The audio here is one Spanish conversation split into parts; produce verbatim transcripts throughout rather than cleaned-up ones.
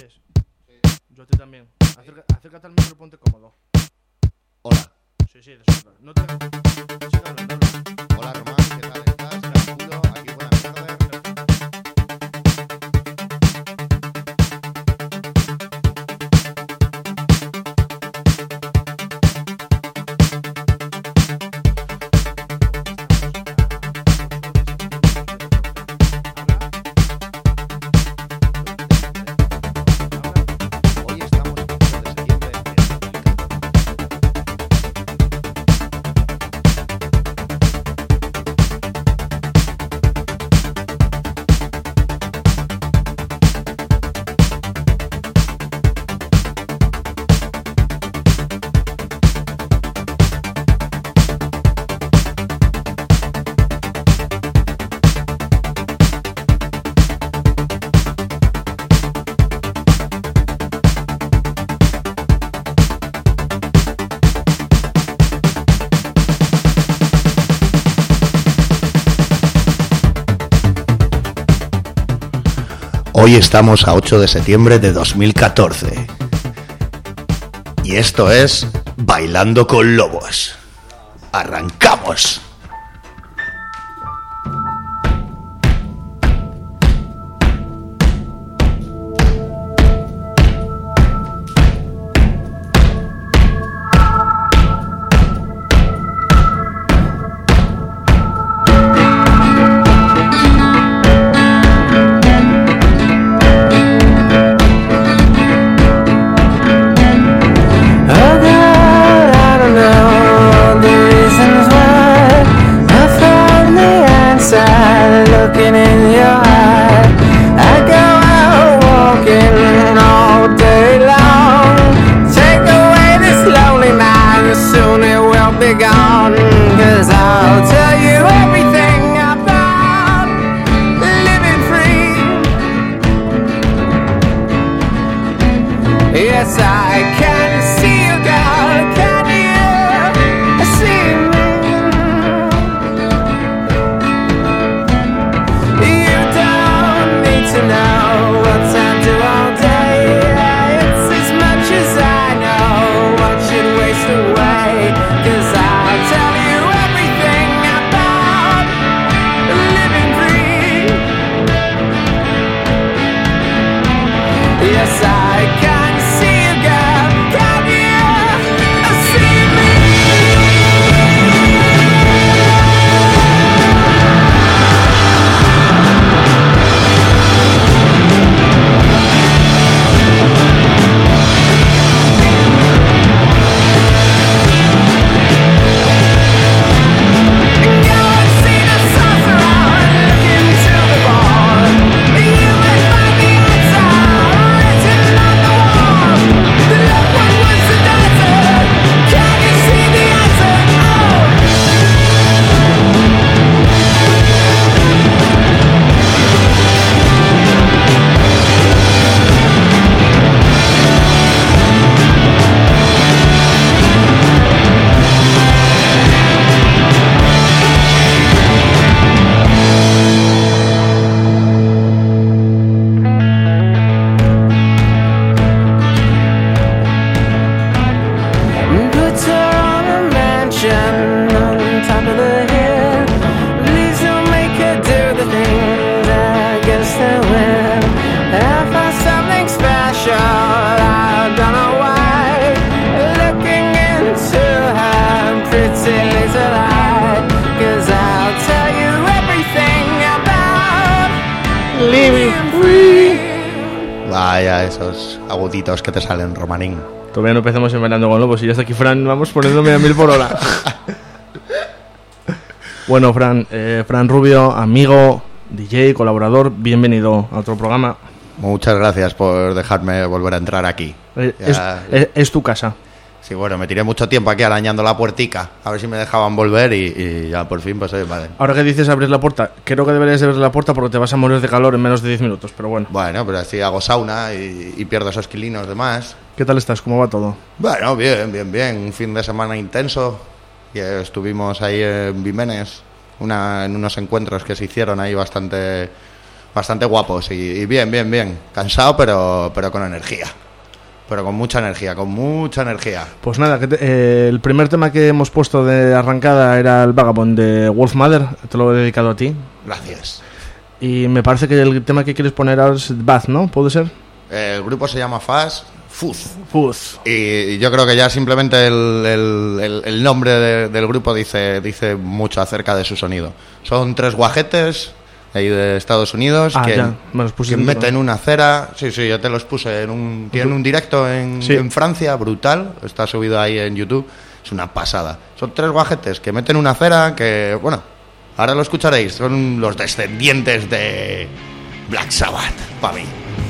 oyes? Yo a ti también. Acerca, acércate al micro y ponte cómodo. Hola. Sí, sí, de sobra. No te... Sí, habla, habla. Hola, Román, ¿qué tal estás? Calculo, aquí buenas tardes. Hoy estamos a ocho de septiembre de dos mil catorce. Hoy estamos a ocho de septiembre de dos mil catorce. Y esto es Bailando con Lobos. ¡Arrancamos! Oh God, I don't know the reasons why I found the answer looking in your eye. I go out walking all day long. Take away this lonely mind, soon it will be gone. Cause I'll tell you everything about living free. Yes, I can see you, girl. Can you see me? You don't need to know what I do all day. It's as much as I know. What should waste away? Cause I'll tell you everything about living free. Yes, I can see you, girl. Can you see me? Go and see the sorcerer, look into the ball. You may find the answer written on the wall. Look what was the answer. Can you see the answer? Oh. Put her on a mansion on top of the hill. Please don't make her do the things against her will. I found something special, I don't know why. Looking into her pretty little eye. Cause I'll tell you everything about living free. Vaya, esos aguditos que te salen, Romanín. Todavía no empezamos en Bailando con Lobos y ya está aquí Fran, vamos poniéndome a mil por hora. Bueno, Fran, eh, Fran Rubio, amigo, D J, colaborador, bienvenido a otro programa. Muchas gracias por dejarme volver a entrar aquí. Eh, Ya- es, es- es tu casa. Sí, bueno, me tiré mucho tiempo aquí arañando la puertica, a ver si me dejaban volver y, y ya por fin, pues oye, vale. Ahora que dices abrir la puerta, creo que deberías abrir la puerta porque te vas a morir de calor en menos de diez minutos, pero bueno. Bueno, pero así hago sauna y, y pierdo esos kilinos de más. ¿Qué tal estás? ¿Cómo va todo? Bueno, bien, bien, bien. Un fin de semana intenso. Y estuvimos ahí en Vimenes, una, en unos encuentros que se hicieron ahí bastante bastante guapos y, y bien, bien, bien. Cansado, pero, pero con energía. Pero con mucha energía, con mucha energía. Pues nada, que te, eh, el primer tema que hemos puesto de arrancada era el Vagabond de Wolfmother. Te lo he dedicado a ti. Gracias. Y me parece que el tema que quieres poner ahora es Bath, ¿no? ¿Puede ser? El grupo se llama Fuzz. Fuzz. Fuzz. Y yo creo que ya simplemente el, el, el, el nombre de, del grupo dice, dice mucho acerca de su sonido. Son tres guajetes ahí de Estados Unidos ah, que, ya. Me los que meten una cera. Sí, sí, yo te los puse en un... Tienen un directo en, sí. en Francia, brutal. Está subido ahí en YouTube. Es una pasada. Son tres guajetes que meten una cera que, bueno, ahora lo escucharéis. Son los descendientes de Black Sabbath, para mí.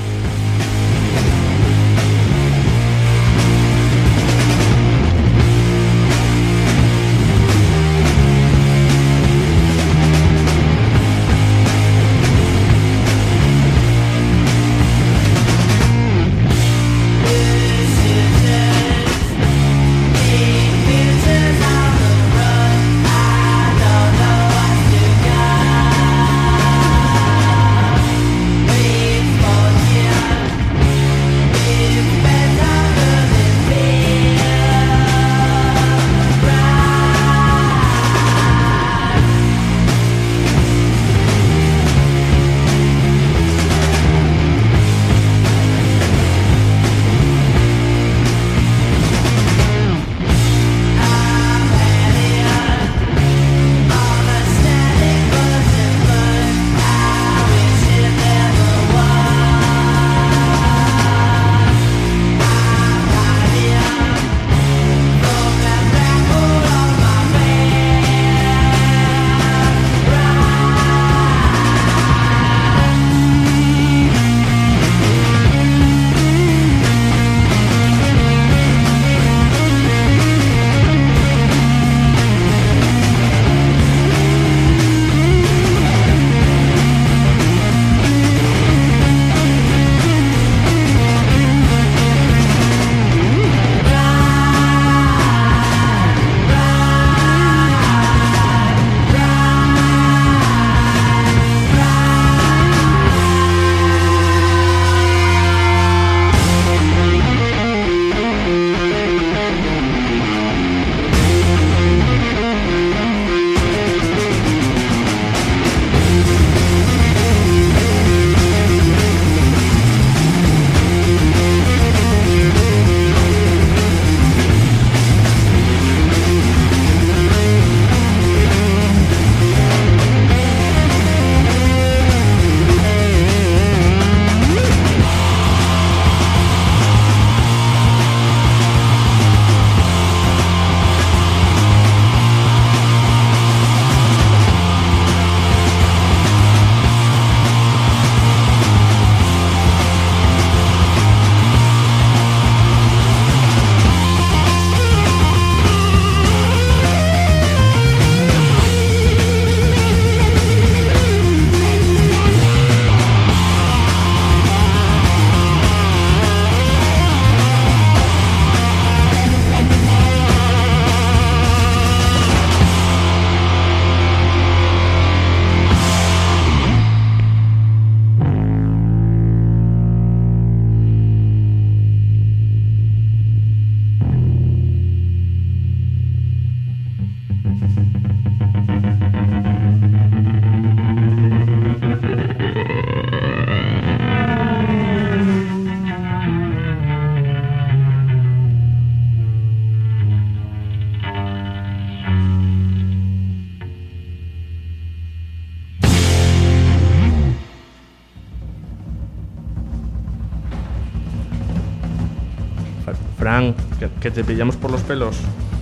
Fran, que, que te pillamos por los pelos.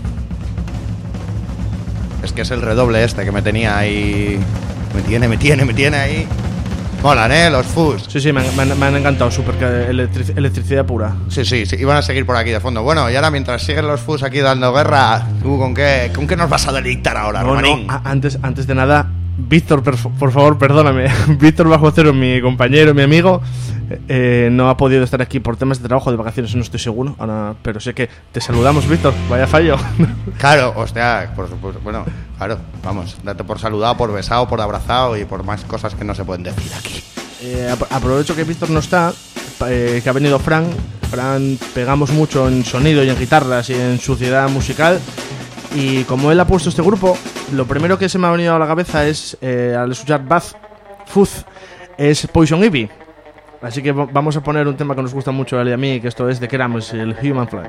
Es que es el redoble este que me tenía ahí. Me tiene, me tiene, me tiene ahí. Molan, ¿eh? Los Fuzz. Sí, sí, me han, me han, me han encantado. Súper electric, electricidad pura. Sí, sí, sí. Iban a seguir por aquí de fondo. Bueno, y ahora mientras siguen los Fuzz aquí dando guerra, ¿tú con qué, con qué nos vas a deleitar ahora, no, Romanín? No, a, antes, antes de nada, Víctor, por, por favor, perdóname. Víctor Bajo Cero, mi compañero, mi amigo, eh, no ha podido estar aquí por temas de trabajo, de vacaciones, no estoy seguro. Ahora, pero sé que te saludamos, Víctor. Vaya fallo. Claro, hostia, por supuesto. Bueno, claro, vamos, date por saludado, por besado, por abrazado y por más cosas que no se pueden decir aquí. eh, ap- aprovecho que Víctor no está, eh, que ha venido Fran. Fran pegamos mucho en sonido y en guitarras y en suciedad musical. Y como él ha puesto este grupo, lo primero que se me ha venido a la cabeza es, eh, al escuchar Bath Fuzz, es Poison Ivy. Así que v- vamos a poner un tema que nos gusta mucho a él y a mí, que esto es de Keramos, el Human Fly.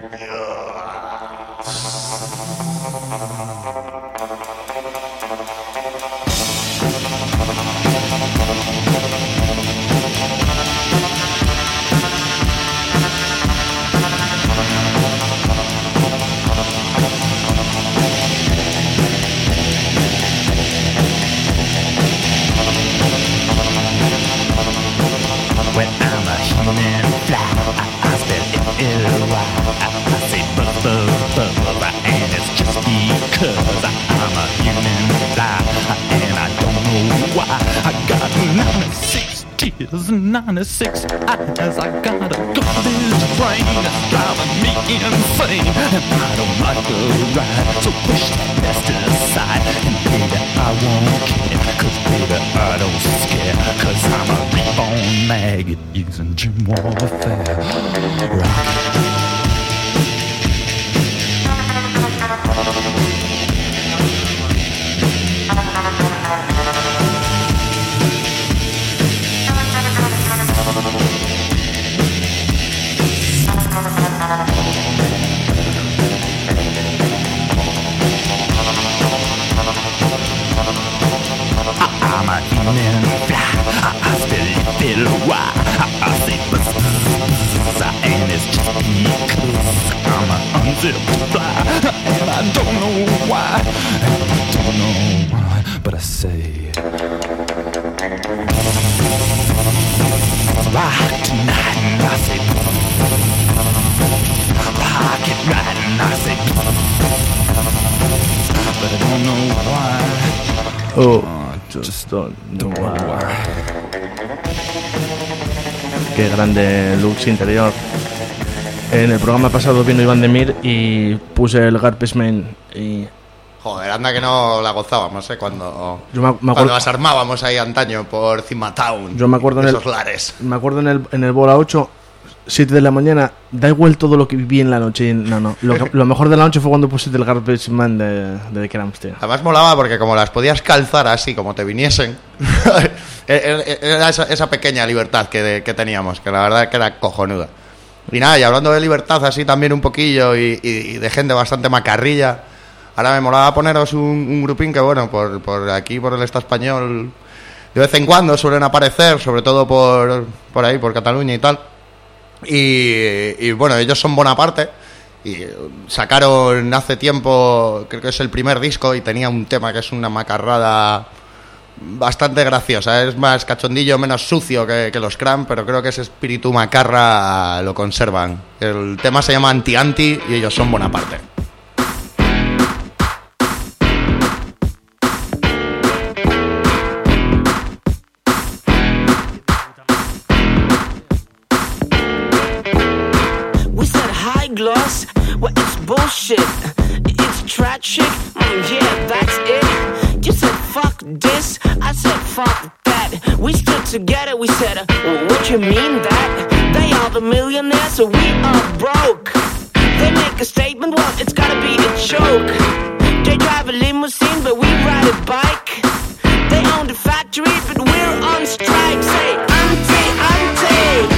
When I'm a human fly, I, I spell L-Y. I, I say buzz, buzz, buzz, and it's just because I, I'm a human fly, and I don't know why. I got ninety-six tears and ninety-six eyes. I got a garbage brain that's driving me insane, and I don't like the ride, so push that mess aside, and baby, I won't care, cause baby, I don't scare, cause I'm a reborn maggot using gym warfare. Rock. I'm a human fly, I, I still feel why I, I say buzz, buzz, and it's just because I'm a unzipped fly, and I don't know why, I don't know why, but I say rock tonight, and I say rock it right, and I say but I don't know why. Oh, just don't know why. Qué grande Lux interior. En el programa pasado vino Iván Demir y puse el Garbage Man y... Joder, anda que no la gozábamos, ¿eh? Cuando, Yo me, me cuando acuerdo, las armábamos ahí antaño por Cima Town. yo me acuerdo en el, esos lares. me acuerdo en el, en el Bola ocho, siete de la mañana, da igual todo lo que viví en la noche. No, no, lo, lo mejor de la noche fue cuando puse el Garbage Man de, de The Cramps, tío. Además molaba porque como las podías calzar así, como te viniesen, era esa, esa pequeña libertad que, que teníamos, que la verdad que era cojonuda. Y nada, y hablando de libertad así también un poquillo y, y, y de gente bastante macarrilla, ahora me molaba poneros un, un grupín que, bueno, por, por aquí, por el Estado español, de vez en cuando suelen aparecer, sobre todo por, por ahí, por Cataluña y tal. Y, y bueno, ellos son Bonaparte y sacaron hace tiempo, creo que es el primer disco, y tenía un tema que es una macarrada bastante graciosa. Es más cachondillo, menos sucio que, que los Cramps, pero creo que ese espíritu macarra lo conservan. El tema se llama Anti-Anti y ellos son Bonaparte. Gloss, well, it's bullshit. It's tragic. Mm, yeah, that's it. You said fuck this, I said fuck that. We stood together, we said, uh, what you mean that? They are the millionaires, so we are broke. They make a statement, well, it's gotta be a joke. They drive a limousine, but we ride a bike. They own the factory, but we're on strike. Say, auntie, auntie.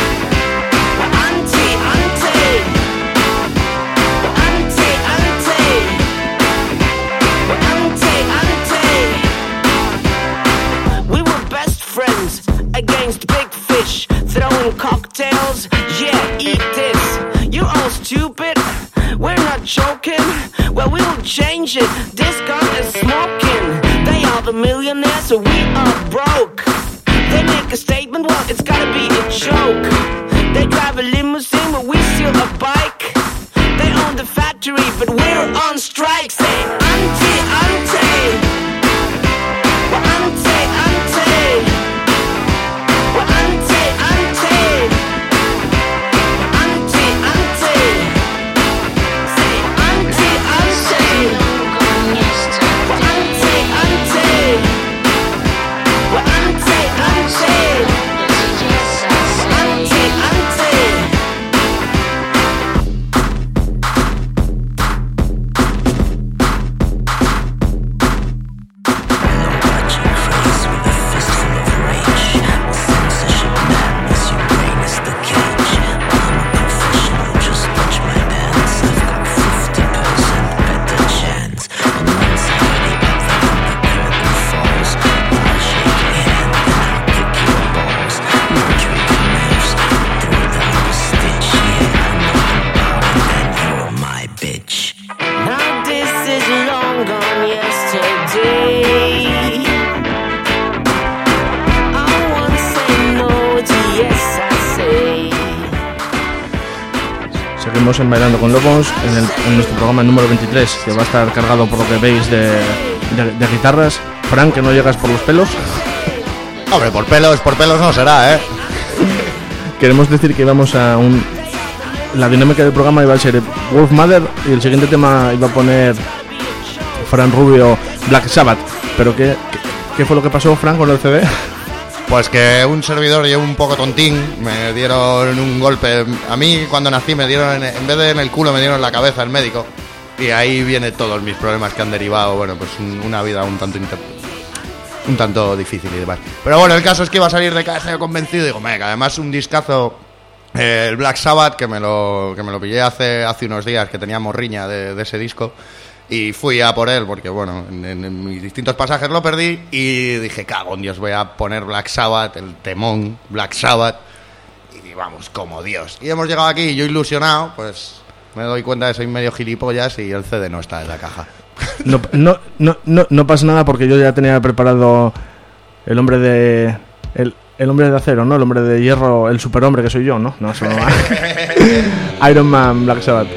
Against big fish, throwing cocktails, yeah, eat this. You're all stupid, we're not joking. Well, we'll change it, this gun is smoking. They are the millionaires, so we are broke. They make a statement, well, it's gotta be a joke. They drive a limousine, but we steal a bike. They own the factory, but we're on strike. Say, auntie, auntie. Well, auntie, auntie. Well, auntie, auntie. Auntie, auntie. Say, auntie, auntie. Well, auntie, auntie. Well, seguimos en Bailando con Lobos, en, el, en nuestro programa número veintitrés, que va a estar cargado por lo que veis de, de, de guitarras. Fran, que no llegas por los pelos. Hombre, por pelos, por pelos no será, ¿eh? Queremos decir que íbamos a un... La dinámica del programa iba a ser Wolf Mother y el siguiente tema iba a poner Fran Rubio, Black Sabbath. Pero ¿qué, qué, qué fue lo que pasó, Fran, con el C D? Pues que un servidor y un poco tontín me dieron un golpe. A mí cuando nací me dieron, en, en vez de en el culo me dieron en la cabeza el médico. Y ahí vienen todos mis problemas que han derivado, bueno, pues una vida un tanto inter... un tanto difícil y demás. Pero bueno, el caso es que iba a salir de casa convencido y digo, venga, además un discazo, eh, el Black Sabbath, que me lo que me lo pillé hace, hace unos días, que teníamos riña de, de ese disco. Y fui a por él porque, bueno, en, en, en mis distintos pasajes lo perdí. Y dije, cago en Dios, voy a poner Black Sabbath, el temón Black Sabbath. Y vamos, como Dios. Y hemos llegado aquí y yo ilusionado, pues me doy cuenta de que soy medio gilipollas y el C D no está en la caja. No, no, no, no, no pasa nada porque yo ya tenía preparado el hombre de... El, el hombre de acero, ¿no? El hombre de hierro, el superhombre que soy yo, ¿no? No, eso no. Iron Man, Black Sabbath.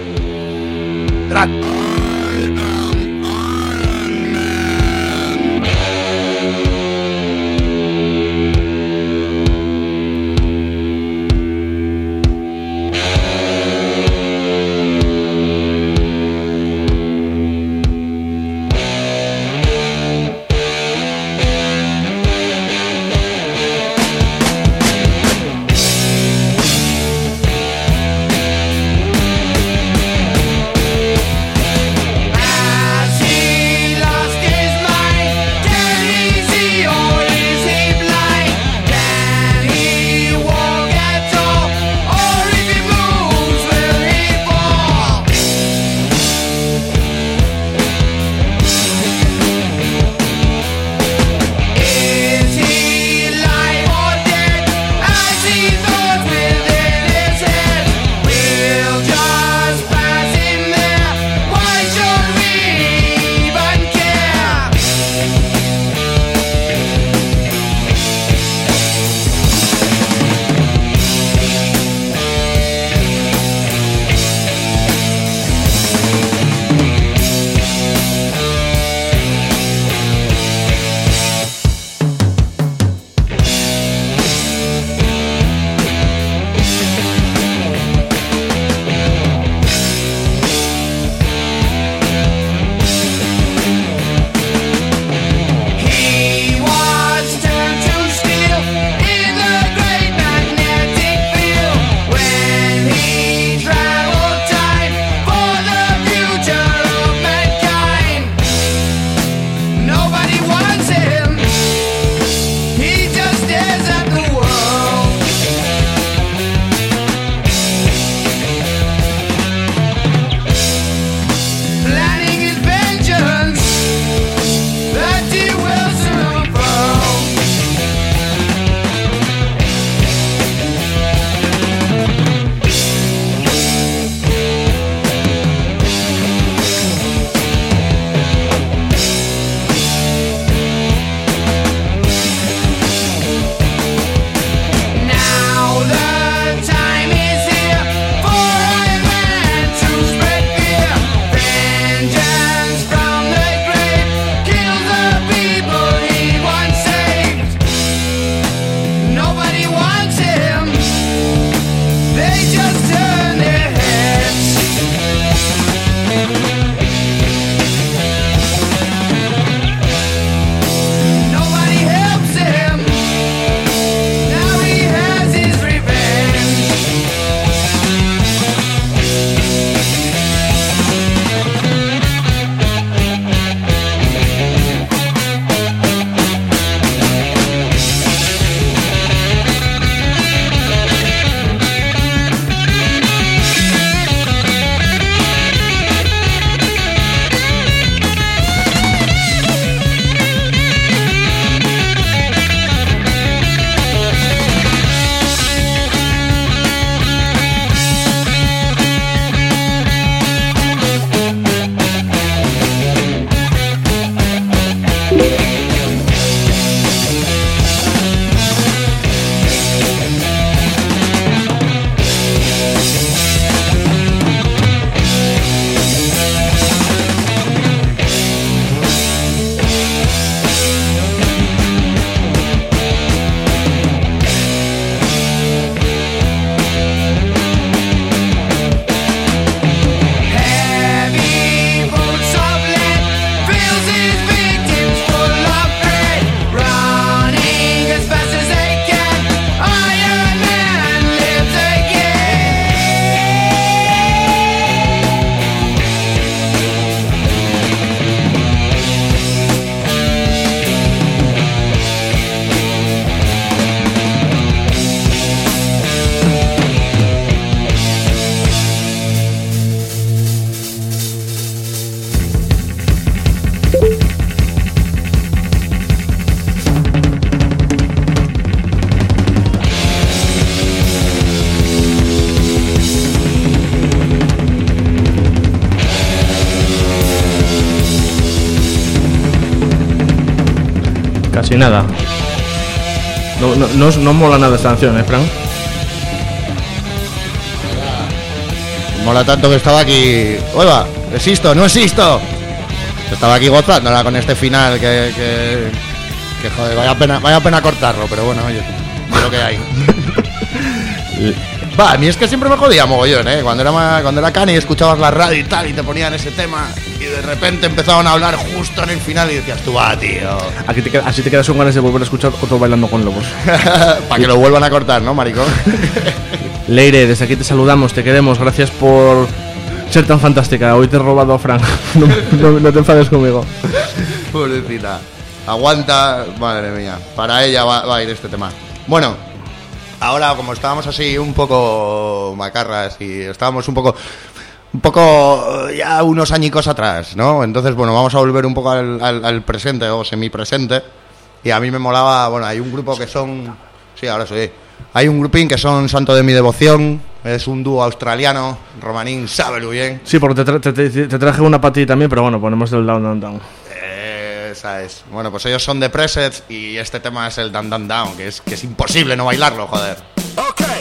Sin nada. No, no, no, no mola nada esta canción, ¿eh, Fran? Mola tanto que estaba aquí. ¡Oiga! ¡Existo! ¡No existo! Estaba aquí gozándola con este final que, que, que joder, vaya pena, vaya pena cortarlo, pero bueno, oye, es lo que hay. Va, a mí es que siempre me jodía mogollón, ¿eh? Cuando era, más, cuando era cani escuchabas la radio y tal y te ponían ese tema y de repente empezaban a hablar justo en el final y decías, tú va, tío. Aquí te, así te quedas con ganas de volver a escuchar otro Bailando con Lobos. Para que lo vuelvan a cortar, ¿no, maricón? Leire, desde aquí te saludamos, te queremos, gracias por ser tan fantástica. Hoy te he robado a Fran. No, no, no te enfades conmigo. Pobrecita. Aguanta, madre mía. Para ella va, va a ir este tema. Bueno, ahora como estábamos así un poco macarras y estábamos un poco un poco ya unos añicos atrás, ¿no? Entonces, bueno, vamos a volver un poco al, al, al presente o semipresente. Y a mí me molaba, bueno, hay un grupo que son... Sí, ahora soy... Hay un grupín que son Santo de mi Devoción. Es un dúo australiano. Romanín sabe muy bien. Sí, porque te, tra- te, te, te traje una para ti también, pero bueno, ponemos el Down, Down, Down. Esa es. Bueno, pues ellos son de Presets y este tema es el Down, Down, Down, que es, que es imposible no bailarlo, joder. Okay.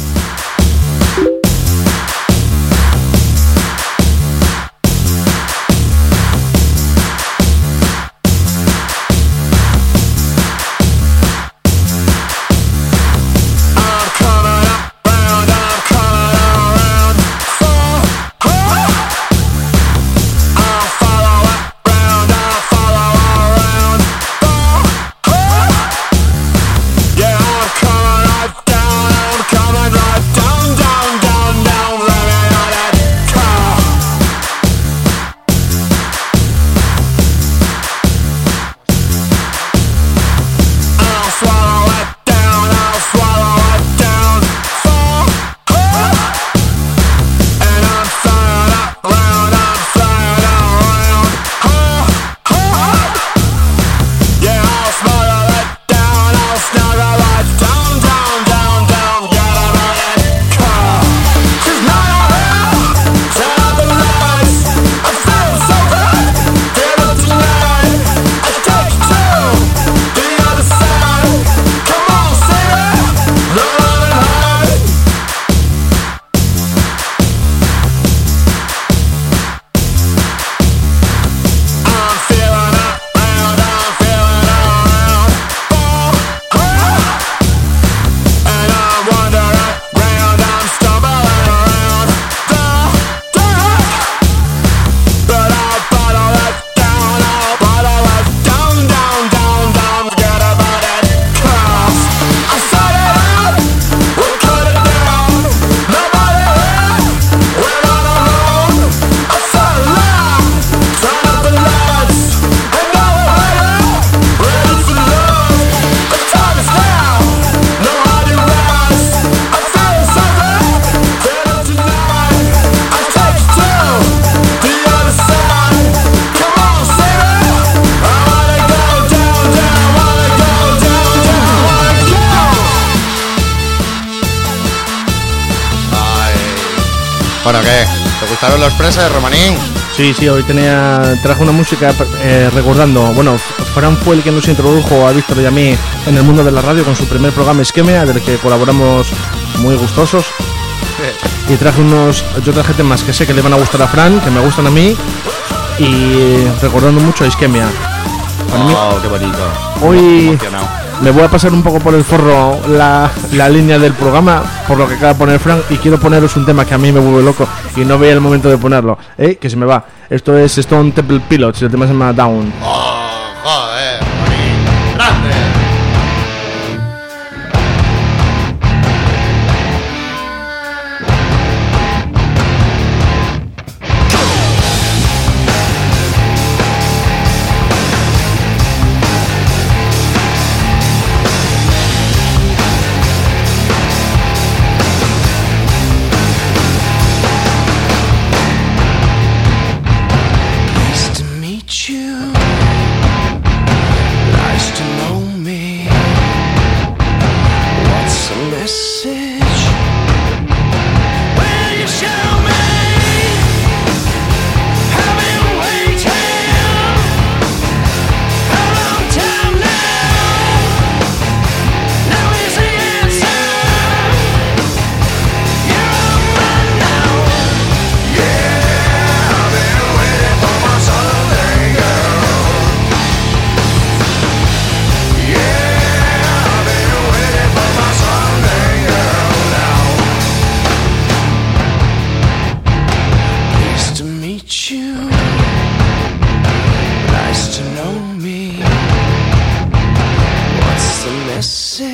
Bueno, ¿qué? ¿Te gustaron los Presets, Romanín? Sí, sí, hoy tenía traje una música eh, recordando. Bueno, Fran fue el que nos introdujo a Víctor y a mí en el mundo de la radio con su primer programa Isquemia, del que colaboramos muy gustosos. Y traje unos, yo traje temas que sé que le van a gustar a Fran, que me gustan a mí, y recordando mucho a Isquemia. Para mí, Oh, qué bonito. hoy Emocionado. me voy a pasar un poco por el forro la, la línea del programa, por lo que acaba de poner Fran, y quiero poneros un tema que a mí me vuelve loco y no veía el momento de ponerlo. ¿Eh? Que se me va. Esto es Stone Temple Pilots y el tema se llama Down. Oh, joder, Romanín. Grande. Nice to meet you. Nice to know me. What's the message? Will you show me? I've been waiting a long time now.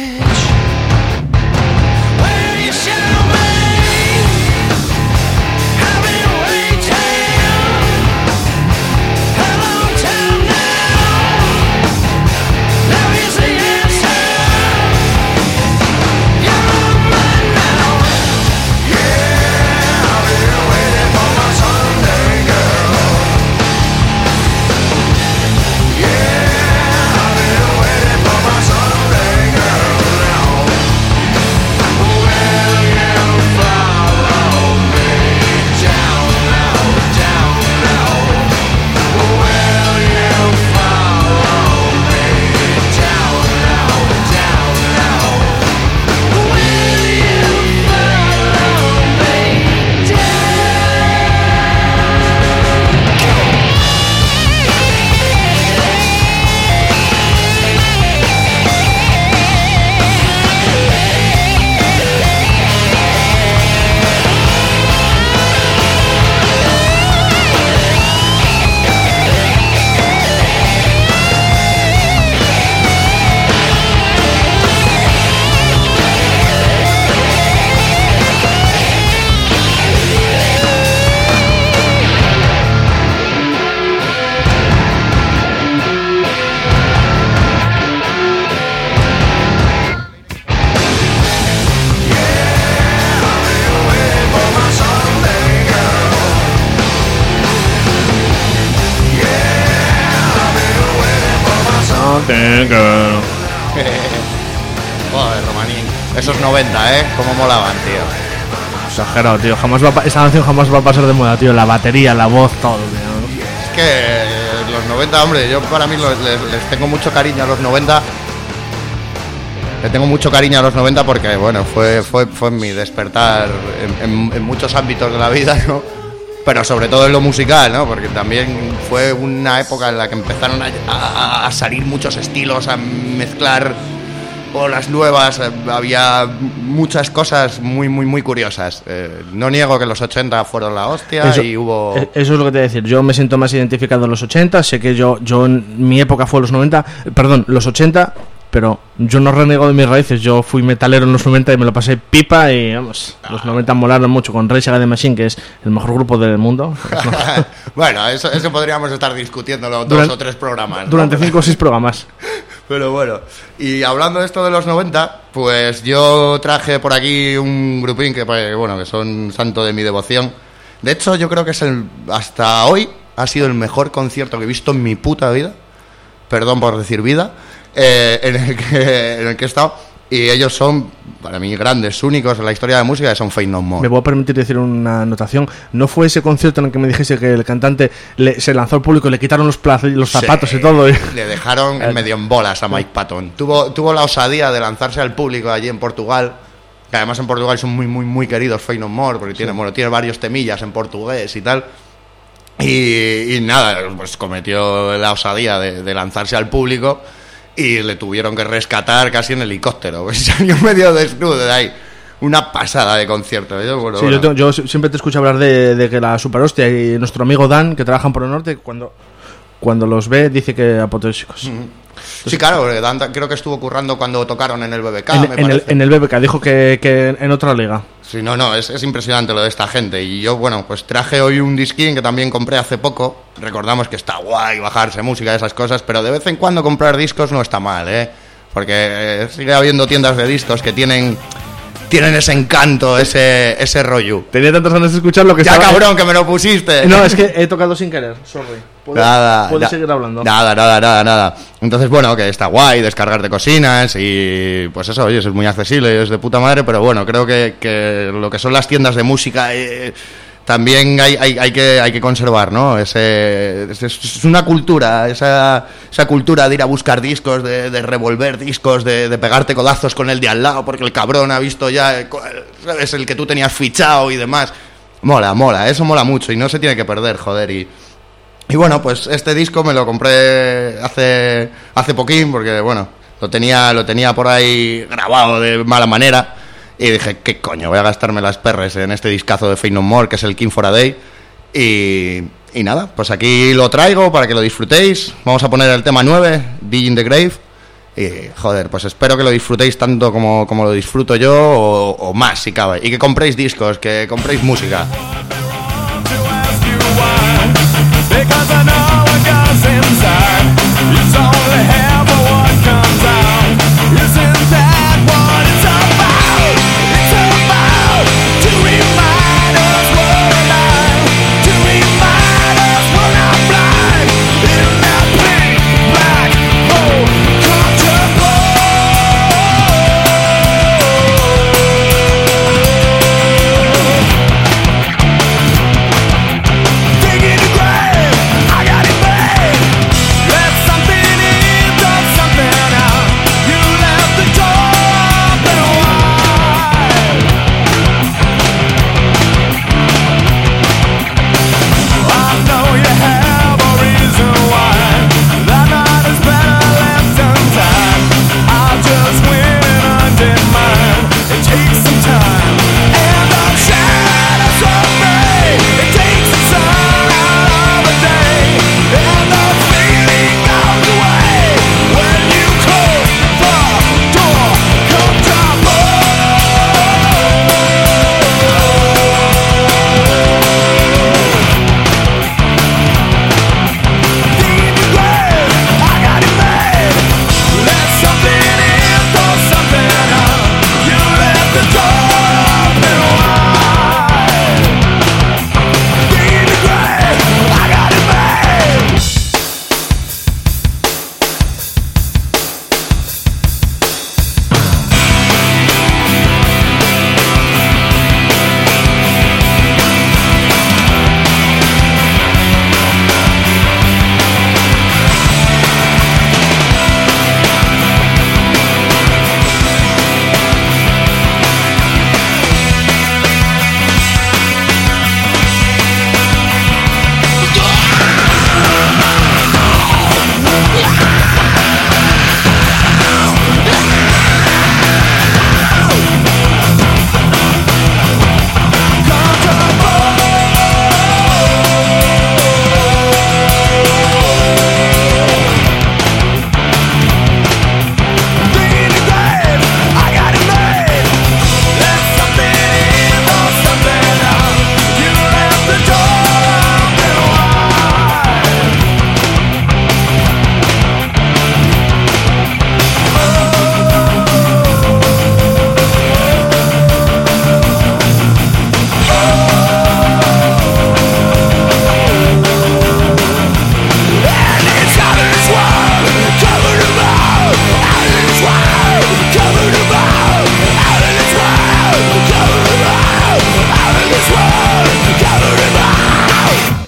Joder, Romanín. Esos noventa, ¿eh? Cómo molaban, tío. Exagerado, tío. Jamás va a pa- esa canción jamás va a pasar de moda, tío. La batería, la voz, todo, tío. Es que los noventa, hombre, yo para mí los- les, les tengo mucho cariño a los noventa. Le tengo mucho cariño a los noventa porque, bueno, fue, fue, fue mi despertar en, en- en muchos ámbitos de la vida, ¿no? Pero sobre todo en lo musical, ¿no? Porque también fue una época en la que empezaron a, a- a salir muchos estilos, a mezclar olas nuevas, eh, había muchas cosas muy, muy, muy curiosas. Eh, no niego que los ochenta fueron la hostia Eso, y hubo... eh, eso es lo que te voy a decir. Yo me siento más identificado en los ochenta. Sé que yo, yo en mi época fue los noventa. eh, Perdón, los ochenta. Pero yo no renego de mis raíces. Yo fui metalero en los noventa y me lo pasé pipa. Y vamos, los noventa molaron mucho con Rage Against the Machine, que es el mejor grupo del mundo. Bueno, eso, eso podríamos estar discutiéndolo dos Durante- o tres programas, ¿no? Durante cinco o seis programas. Pero bueno, y hablando de esto de los noventa, pues yo traje por aquí un grupín que, pues, bueno, que son santo de mi devoción. De hecho, yo creo que es el, hasta hoy ha sido el mejor concierto que he visto en mi puta vida. Perdón por decir vida. Eh, en, el que, en el que he estado. Y ellos son, para mí, grandes, únicos en la historia de la música, que son Faith No More. Me voy a permitir decir una anotación. ¿No fue ese concierto en el que me dijiste que el cantante le- se lanzó al público y le quitaron los, plaz- los zapatos Sí, y todo? Y- Le dejaron medio en bolas a Mike Patton. Tuvo, tuvo la osadía de lanzarse al público allí en Portugal. Que además en Portugal son muy, muy, muy queridos Faith No More, porque tiene, bueno, tiene varios temillas en portugués y tal. Y, y nada, pues cometió la osadía de, de lanzarse al público y le tuvieron que rescatar casi en helicóptero. Pues salió medio desnudo de ahí. Una pasada de concierto. Yo, bueno, Sí, bueno. yo, te- yo siempre te escucho hablar de, de que la super hostia y nuestro amigo Dan, que trabajan por el norte, cuando, cuando los ve, dice que apoteósicos. Sí, claro, porque Dan creo que estuvo currando cuando tocaron en el B B K, En, me en el, parece. en el B B K, dijo que, que en otra liga. Sí, no, no, es, es impresionante lo de esta gente. Y yo, bueno, pues traje hoy un disquín que también compré hace poco. Recordamos que está guay bajarse música y esas cosas, pero de vez en cuando comprar discos no está mal, ¿eh? Porque eh, sigue habiendo tiendas de discos que tienen tienen ese encanto, ese, ese rollo. Tenía tantas ganas de escucharlo que Ya, estaba- cabrón, que me lo pusiste. No, es que he tocado sin querer, sorry. Puedes, Nada, puedes na- seguir hablando. Nada, nada, nada, nada. Entonces, bueno, que está guay descargarte cocinas y pues eso, oye, eso es muy accesible, es de puta madre, pero bueno, creo que, que lo que son las tiendas de música eh, también hay, hay, hay, que, hay que conservar, ¿no? Ese, es, es una cultura, esa, esa cultura de ir a buscar discos, de, de revolver discos, de, de pegarte codazos con el de al lado porque el cabrón ha visto ya, eh, ¿sabes? El que tú tenías fichado y demás. Mola, mola, eso mola mucho y no se tiene que perder, joder, y... Y bueno, pues este disco me lo compré hace hace poquín porque, bueno, lo tenía lo tenía por ahí grabado de mala manera y dije, ¿qué coño? Voy a gastarme las perres en este discazo de Faith No More, que es el King for a Day. Y, y nada, pues aquí lo traigo para que lo disfrutéis. Vamos a poner el tema nueve, Dig in the Grave. Y, joder, pues espero que lo disfrutéis tanto como, como lo disfruto yo, o, o más si cabe. Y que compréis discos, que compréis música. Because I know what goes inside. It's only half of what comes out. Isn't that what it's about? It's about to remind us we're alive, to remind us we're not blind in that big black hole comfortable. Digging the grave, I got it made. Let something in, throw something out. You left the door open wide. I know you have a reason why. That night is better left untied. I'll just win and undid mine. It takes some time and the shadows of me. It takes the sun out of a day, and the feeling goes away when you close the door. Come drop Dig in the grave, I got it made. Let something in, throw something out. You left the door open wide. Dig in the grave, I got it made. Dig in the grave, I got it made. Let something in, throw something out. You left the door open wide. And it's out of this world, covered about. Out of this world, covered about. Out of this world, covered about. Out of this world, covered about.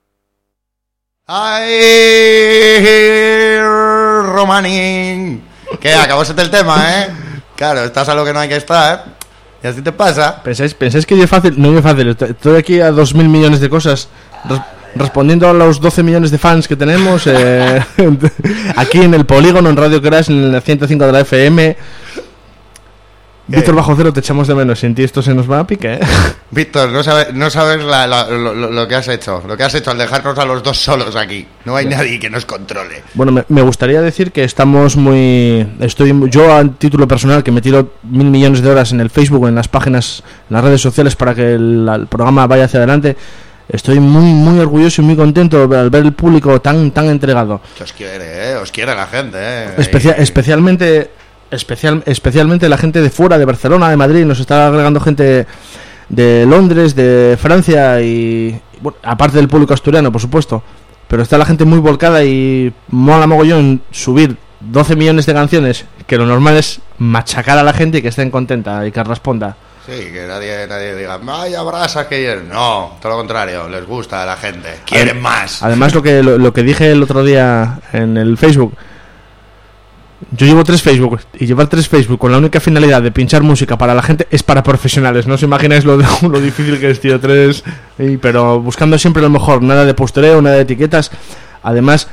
¡Ay, Romanín! ¿Qué? Acabóse el tema, ¿eh? Claro, estás a lo que no hay que estar. Y así te pasa. ¿Pensáis, pensáis que es fácil? No es fácil. Estoy aquí a dos mil millones de cosas. res- respondiendo a los doce millones de fans que tenemos. eh, aquí en el Polígono, en Radio Crash, en el ciento cinco de la F M. Víctor Bajo Cero, te echamos de menos. Sin ti esto se nos va a pique, ¿eh? Víctor, no sabes, no sabes la- la- lo, lo- lo que has hecho. Lo que has hecho al dejarnos a los dos solos aquí. No hay nadie que nos controle. Bueno, me, me gustaría decir que estamos muy... Estoy yo, a título personal, que me tiro mil millones de horas en el Facebook, en las páginas, en las redes sociales para que el, el programa vaya hacia adelante. Estoy muy, muy orgulloso y muy contento al ver el público tan, tan entregado. Que os quiere, ¿eh? Os quiere la gente, ¿eh? Especia- Y- especialmente, especial, especialmente la gente de fuera, de Barcelona, de Madrid. Nos está agregando gente de Londres, de Francia y... Bueno, aparte del público asturiano, por supuesto. Pero está la gente muy volcada y mola mogollón subir doce millones de canciones, que lo normal es machacar a la gente y que estén contenta y que responda. Sí, que nadie, nadie diga, vaya brasas que quieren. No, todo lo contrario, les gusta a la gente. Quieren más. Además, lo que, lo, lo que dije el otro día en el Facebook, yo llevo tres Facebook y llevar tres Facebook con la única finalidad de pinchar música para la gente es para profesionales. No os imagináis lo, lo difícil que es, tío, tres, y, pero buscando siempre lo mejor, nada de postureo, nada de etiquetas. Además,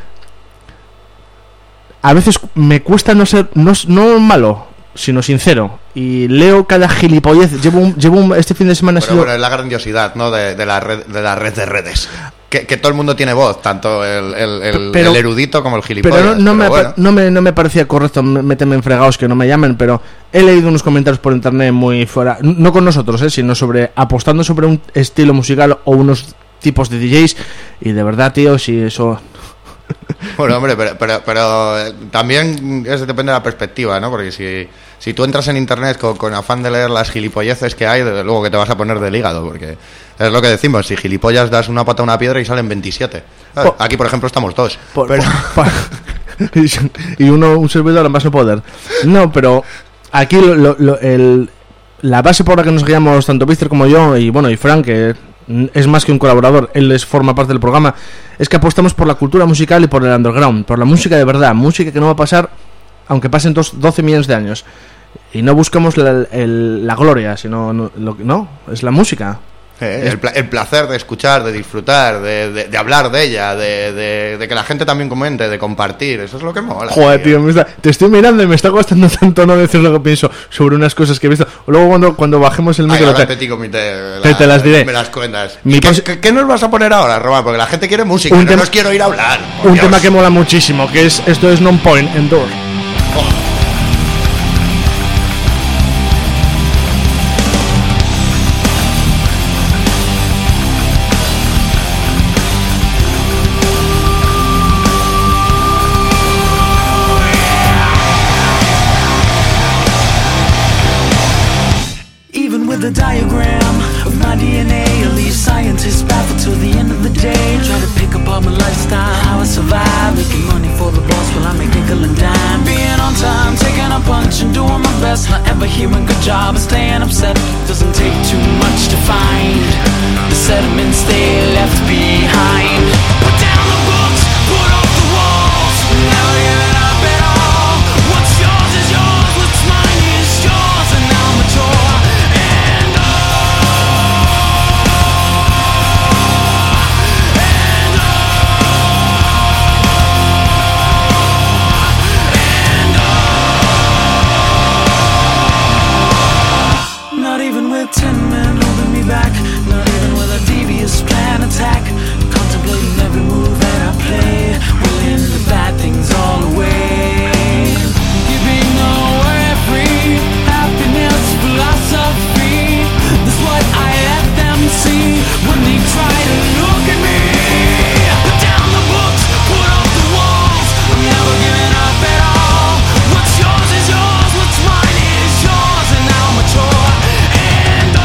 a veces me cuesta no ser, no, no malo, sino sincero, y leo cada gilipollez. Llevo, un, llevo un, este fin de semana ha Pero sido... bueno, es la grandiosidad, ¿no? De, de, la red, de la red de redes. que, que todo el mundo tiene voz, tanto el, el, el, Pero- el erudito como el gilipollas. Pero no, no, me, bueno. no, me, no me parecía correcto meterme en fregados que no me llamen, pero he leído unos comentarios por internet muy fuera, no con nosotros, eh, sino sobre apostando sobre un estilo musical o unos tipos de D Js, y de verdad, tío, si eso... Bueno, hombre, pero, pero, pero eh, también eso depende de la perspectiva, ¿no? Porque si, si tú entras en internet con, con afán de leer las gilipolleces que hay, desde luego que te vas a poner del hígado, porque es lo que decimos, si gilipollas das una pata a una piedra y salen veintisiete. ¿Sabes? Po- Aquí, por ejemplo, estamos dos. Por- Pero- por- y uno un servidor en base a poder. No, pero aquí lo, lo- lo- el, la base por la que nos guiamos tanto Víctor como yo, y bueno, y Frank, que es más que un colaborador, él es, forma parte del programa, es que apostamos por la cultura musical y por el underground, por la música de verdad, música que no va a pasar aunque pasen dos, doce millones de años, y no buscamos la, el- la gloria, sino no, lo, no, es la música. Eh, el, pla- el placer de escuchar, de disfrutar, de, de, de hablar de ella, de, de, de que la gente también comente, de compartir, eso es lo que mola. Joder, tío, me está- te estoy mirando y me está costando tanto no decir lo que pienso sobre unas cosas que he visto. Luego cuando, cuando bajemos el Ay, micro ahora te- te, digo, mi- te, te- te las diré. Me las cuentas. Mi ¿Y qué, pos- qué- qué nos vas a poner ahora, Román? Porque la gente quiere música, Un no tema- nos quiero ir a hablar. por un Dios. tema que mola muchísimo, que es esto es Non-Point Endure. Even with the diagram of my D N A, I leave scientists baffled till the end of the day. Try to pick up on my lifestyle, how I survive, making money for the boss while I make nickel and dime. Being on time, taking a punch and doing my best. Not ever hearing good job and staying upset. Doesn't take too much to find the sediments they left behind. Put down the books, put up the walls, never giving up at all. What's yours is yours, what's mine is yours, and now I'm mature. Not even with ten men holding me back, not even with a devious plan attack. Contemplating every move that I play, willing to bat things all away. Giving away free happiness philosophy. That's what I let them see when they try to look at me. Put down the books, put up the walls. I'm never giving up at all. What's yours is yours, what's mine is yours, and now I'm mature. And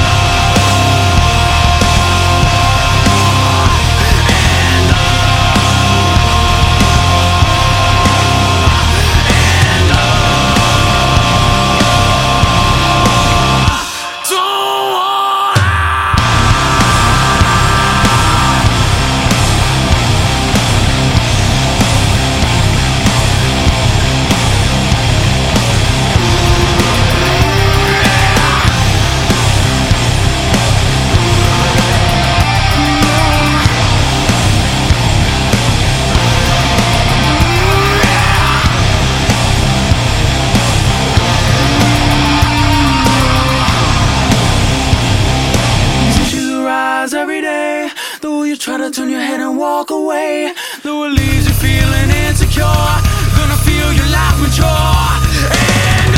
issues arise every day. Though you try to turn your head and walk away, though it leaves you feeling insecure, gonna feel your life mature. And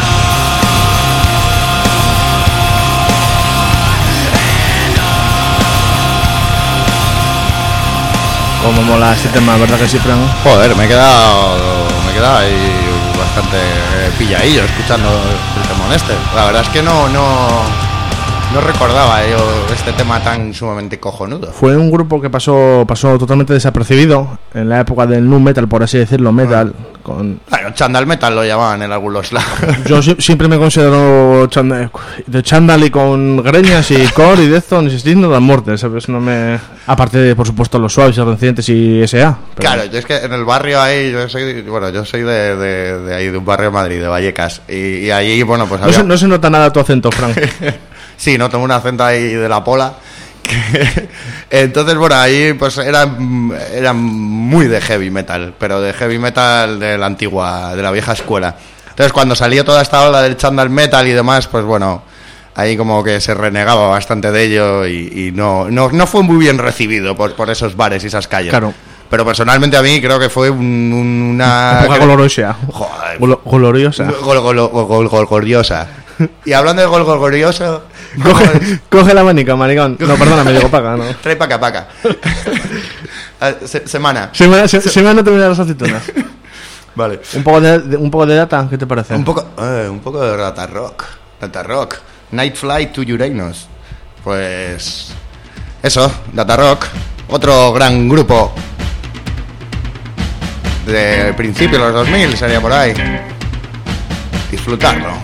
Como mola este tema, ¿verdad que sí, Frank? Joder, me he quedado, me he quedado ahí bastante eh, pilladillo escuchando el temón este. La verdad es que no, no, no recordaba yo este tema tan sumamente cojonudo. Fue un grupo que pasó pasó totalmente desapercibido en la época del nu metal, por así decirlo, metal. Con... Bueno, Chandal Metal lo llamaban en algunos lados. Yo si- siempre me considero chanda- de chándal y con greñas y core y de esto, ni siquiera de muerte, ¿sabes? No me... Aparte de, por supuesto, los suaves y recientes y S A. pero- Claro, yo es que en el barrio ahí, yo soy, bueno, yo soy de, de, de ahí, de un barrio de Madrid, de Vallecas. Y, y allí, bueno, pues No había... se, no se nota nada tu acento, Frank. Sí, no, tengo un acento ahí de la pola. que- Entonces, bueno, ahí pues eran, eran muy de heavy metal, pero de heavy metal de la antigua, de la vieja escuela. Entonces, cuando salió toda esta ola del chandal metal y demás, pues bueno, ahí como que se renegaba bastante de ello y, y no, no, no fue muy bien recibido por, por esos bares y esas calles. Claro. Pero personalmente a mí creo que fue un, un- una... Un poco gloriosa. Joder. Golo- Gloriosa. Gol, gol, gol, gol, gol, gloriosa. Y hablando de gol, gol, glorioso... Coge, coge la manica, maricón. No, perdona, me digo paca, no. Trae paca, paca. Se- semana. Semana, se, semana no termina las aceitunas. Vale. Un poco de, de- un poco de data, ¿qué te parece? Un poco, eh, un poco de Data Rock. Data Rock. Night Flight to Uranus. Pues... Eso, Data Rock. Otro gran grupo. De principio de los dos mil sería por ahí. Disfrutarlo.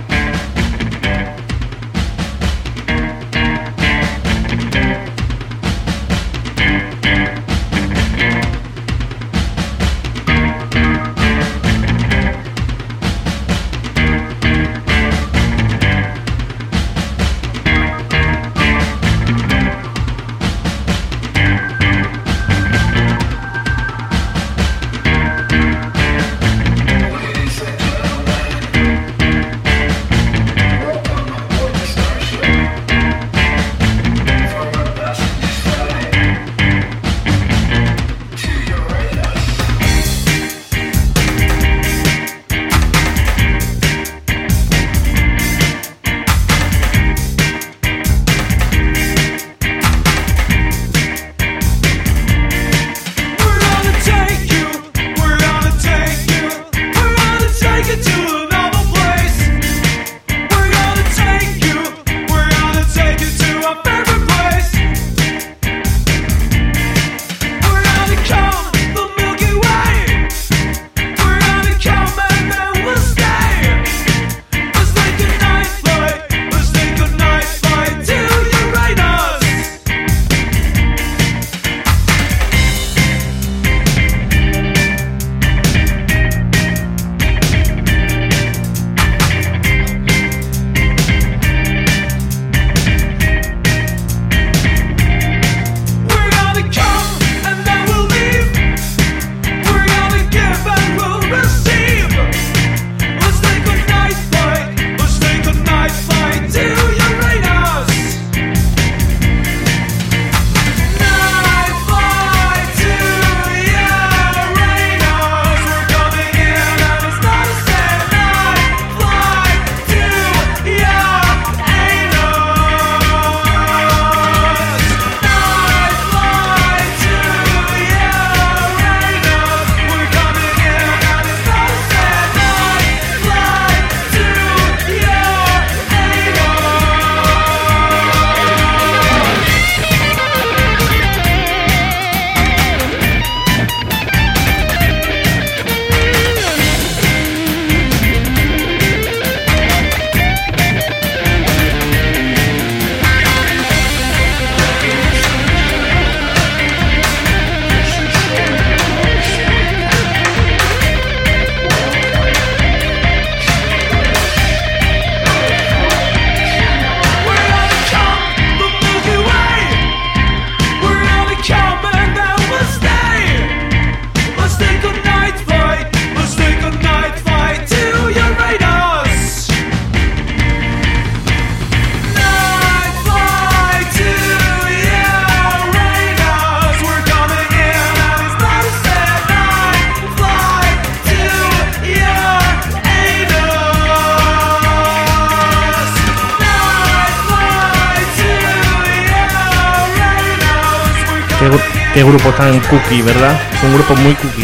Qué, gru- qué grupo tan cookie, ¿verdad? Es un grupo muy cookie.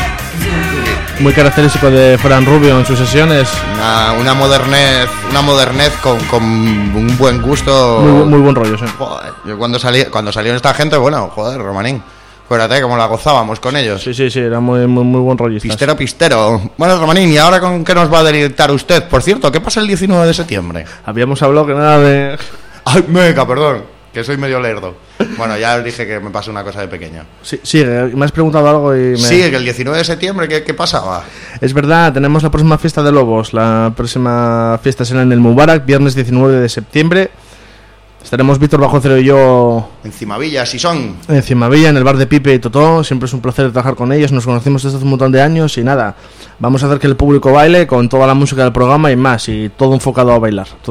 Muy característico de Fran Rubio en sus sesiones. Una, una modernez, una modernez con, con un buen gusto. Muy, bu- muy buen rollo, sí. Joder, yo cuando salí, cuando salieron esta gente, bueno, joder, Romanín. Acuérdate cómo la gozábamos con ellos. Sí, sí, sí, era muy, muy, muy buen rollo. Pistero, pistero. Bueno, Romanín, ¿y ahora con qué nos va a deleitar usted? Por cierto, ¿qué pasa el diecinueve de septiembre? Habíamos hablado que nada de... Ay, meca, perdón, que soy medio lerdo. Bueno, ya os dije que me pasó una cosa de pequeño. Sí, sigue, me has preguntado algo y me... Sí, que el diecinueve de septiembre, ¿qué, qué pasaba? Es verdad, tenemos la próxima fiesta de Lobos. La próxima fiesta será en el Mubarak, viernes diecinueve de septiembre. Estaremos Víctor Bajo Cero y yo Encima Villa, si son. en Cimavilla, en el bar de Pipe y Totó. Siempre es un placer trabajar con ellos. Nos conocimos desde hace un montón de años y nada, vamos a hacer que el público baile con toda la música del programa y más, y todo enfocado a bailar, todo.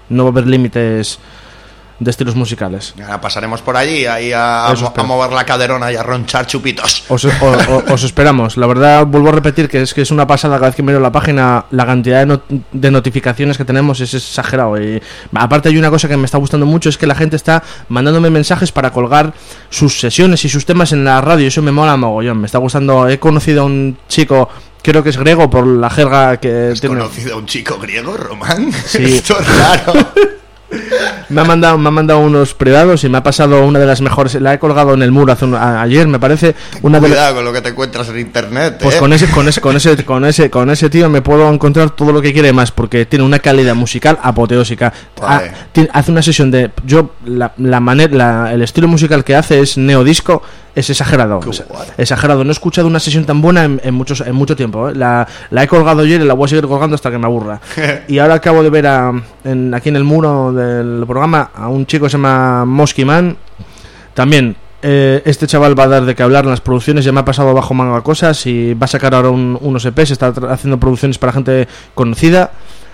no va a haber límites de estilos musicales. Ahora pasaremos por allí ahí a, a, a mover la caderona y a ronchar chupitos. Os, o, o, os esperamos. La verdad, vuelvo a repetir que es que es una pasada cada vez que miro la página. La cantidad de, not de notificaciones que tenemos es exagerado. Y aparte hay una cosa que me está gustando mucho, es que la gente está mandándome mensajes para colgar sus sesiones y sus temas en la radio. Eso me mola mogollón. Me está gustando. He conocido a un chico, creo que es griego por la jerga que ¿Has tiene. conocido a un chico griego, Román? Sí. Esto es raro. Me ha mandado me ha mandado unos privados y me ha pasado una de las mejores. La he colgado en el muro hace un, a, ayer, me parece una de Cuidado con lo que te encuentras en internet. Pues ¿eh? con ese con ese con ese con ese con ese tío me puedo encontrar todo lo que quiere más, porque tiene una calidad musical apoteósica. Ha, tiene, hace una sesión de yo la, la manera la, el estilo musical que hace es neodisco, es exagerado, Qué o sea, guay. exagerado. No he escuchado una sesión tan buena en, en muchos en mucho tiempo. ¿eh? La, la he colgado ayer y la voy a seguir colgando hasta que me aburra. Y ahora acabo de ver a, en, aquí en el muro del programa a un chico que se llama Mosky Man. También eh, este chaval va a dar de qué hablar en las producciones. Ya me ha pasado bajo manga cosas y va a sacar ahora un, unos E Pes. Está haciendo producciones para gente conocida.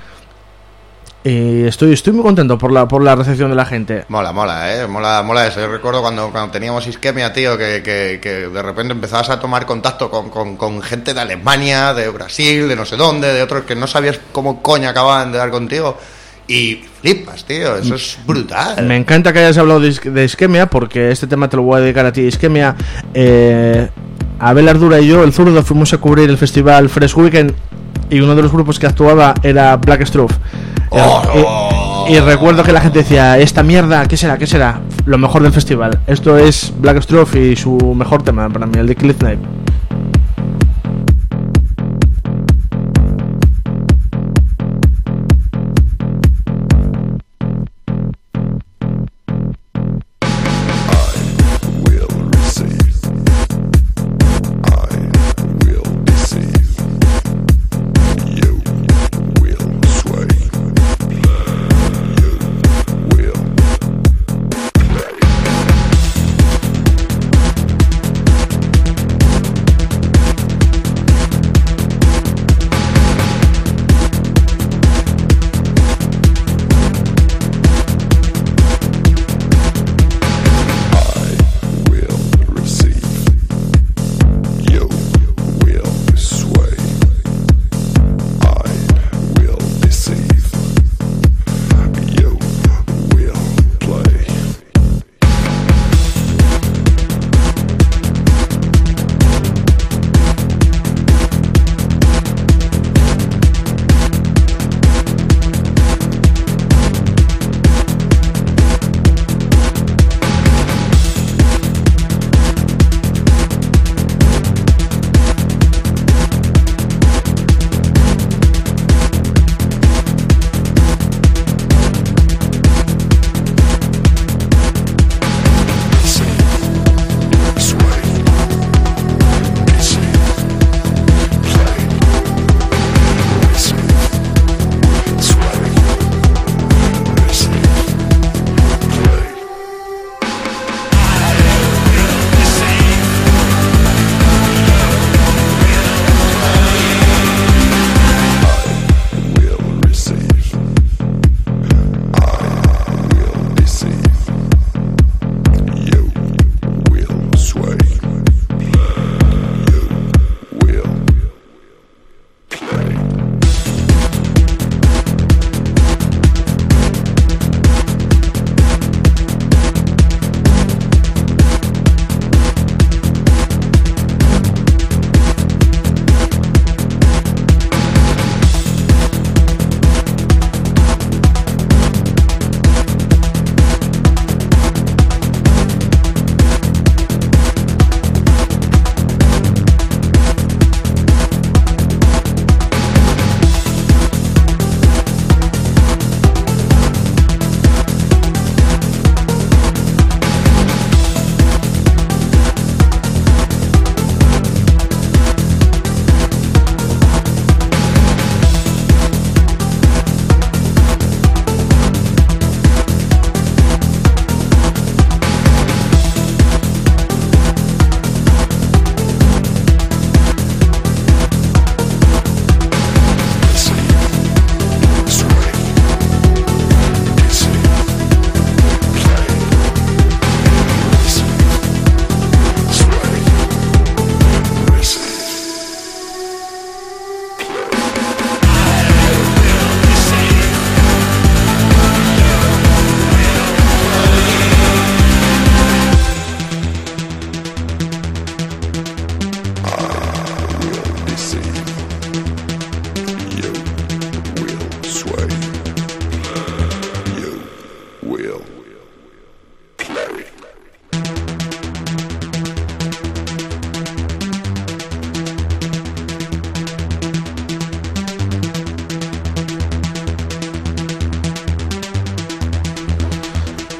Y estoy estoy muy contento por la por la recepción de la gente. Mola, mola, eh, mola, mola eso. Yo recuerdo cuando, cuando teníamos Isquemia, tío, que, que, que de repente empezabas a tomar contacto con, con, con gente de Alemania, de Brasil, de no sé dónde, de otros que no sabías cómo coño acababan de dar contigo. Y flipas, tío, eso es brutal. Me encanta que hayas hablado de, de Isquemia, porque este tema te lo voy a dedicar a ti. Isquemia, eh, Abel Ardura y yo, el zurdo, fuimos a cubrir el festival Fresh Weekend y uno de los grupos que actuaba era Black Struff. Oh, oh. Y, y recuerdo que la gente decía, esta mierda, ¿qué será? ¿Qué será? Lo mejor del festival. Esto es Black Struff y su mejor tema para mí, el de Cliff Knight.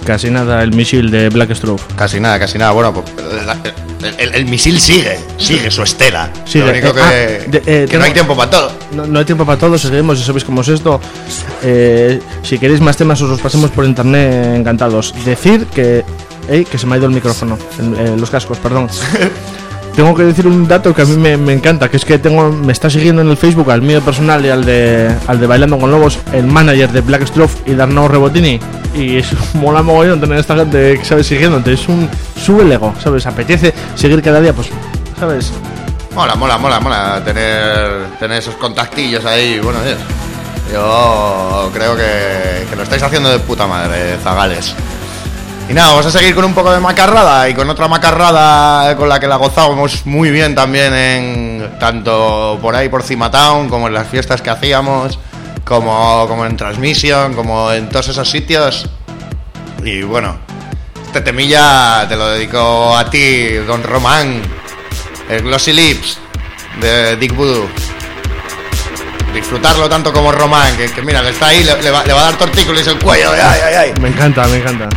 casi nada el misil de Blackstroke. Casi nada, casi nada. Bueno, pues el, el, el misil sigue, sigue su estela. Sigue, Lo único eh, que, ah, de- eh, que tengo- no hay tiempo para todo. No, no hay tiempo para todos, seguimos y sabéis cómo es esto. Eh, si queréis más temas, os los pasemos por internet, encantados. Decir que. Ey, que se me ha ido el micrófono, el- eh, los cascos, perdón. Tengo que decir un dato que a mí me, me encanta, que es que tengo, me está siguiendo en el Facebook, al mío personal y al de, al de Bailando con Lobos, el manager de Blackstroke y Darnau Rebotini. Y es mola mogollón tener a esta gente que sabe siguiéndote, es un sube el ego, ¿sabes? Apetece seguir cada día, pues, ¿sabes? Mola, mola, mola, mola tener, tener esos contactillos ahí. Bueno, Dios, yo creo que, que lo estáis haciendo de puta madre, zagales. Y nada, vamos a seguir con un poco de macarrada y con otra macarrada con la que la gozábamos muy bien también, en tanto por ahí por Cimatown como en las fiestas que hacíamos, como, como en Transmission, como en todos esos sitios. Y bueno, este temilla te lo dedico a ti, Don Román, el Glossy Lips de Dick Voodoo. Disfrutarlo tanto como Román, que, que mira, que está ahí, le, le, va, le va a dar tortícolis el cuello. Ay, ay, ay. Me encanta, me encanta.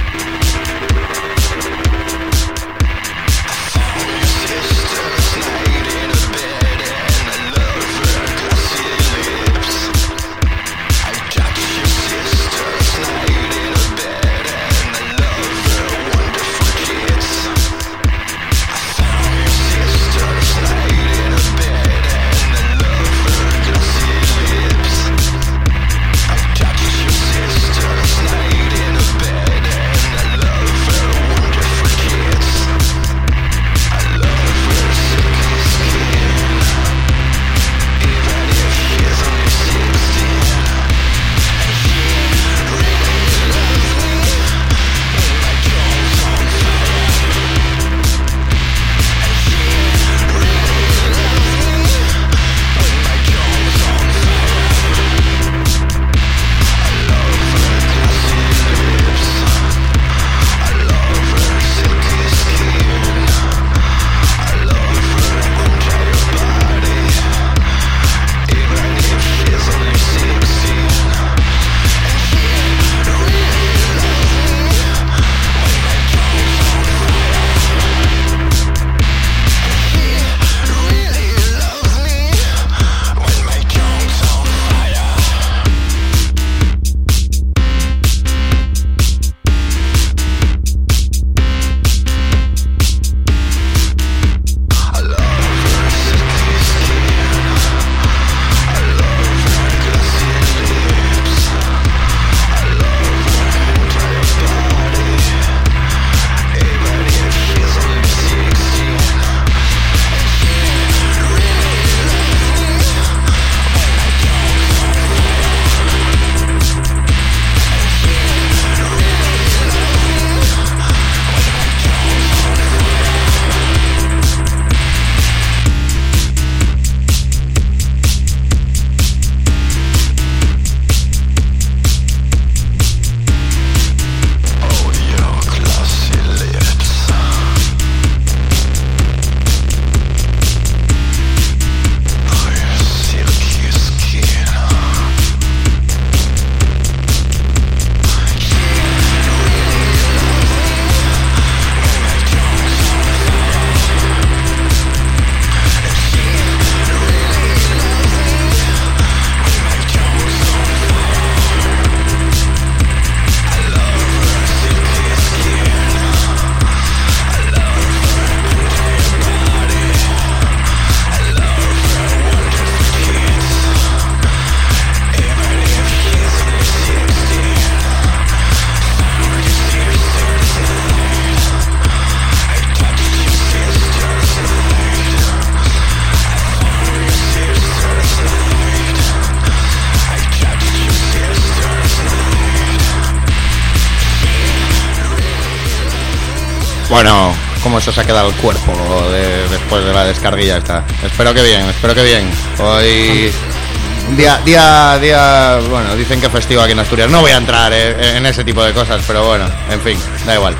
Bueno, ¿cómo se os ha quedado el cuerpo de, después de la descarguilla esta? Espero que bien, espero que bien. Hoy día, día, día, bueno, dicen que festivo aquí en Asturias. No voy a entrar eh, en ese tipo de cosas, pero bueno, en fin, da igual.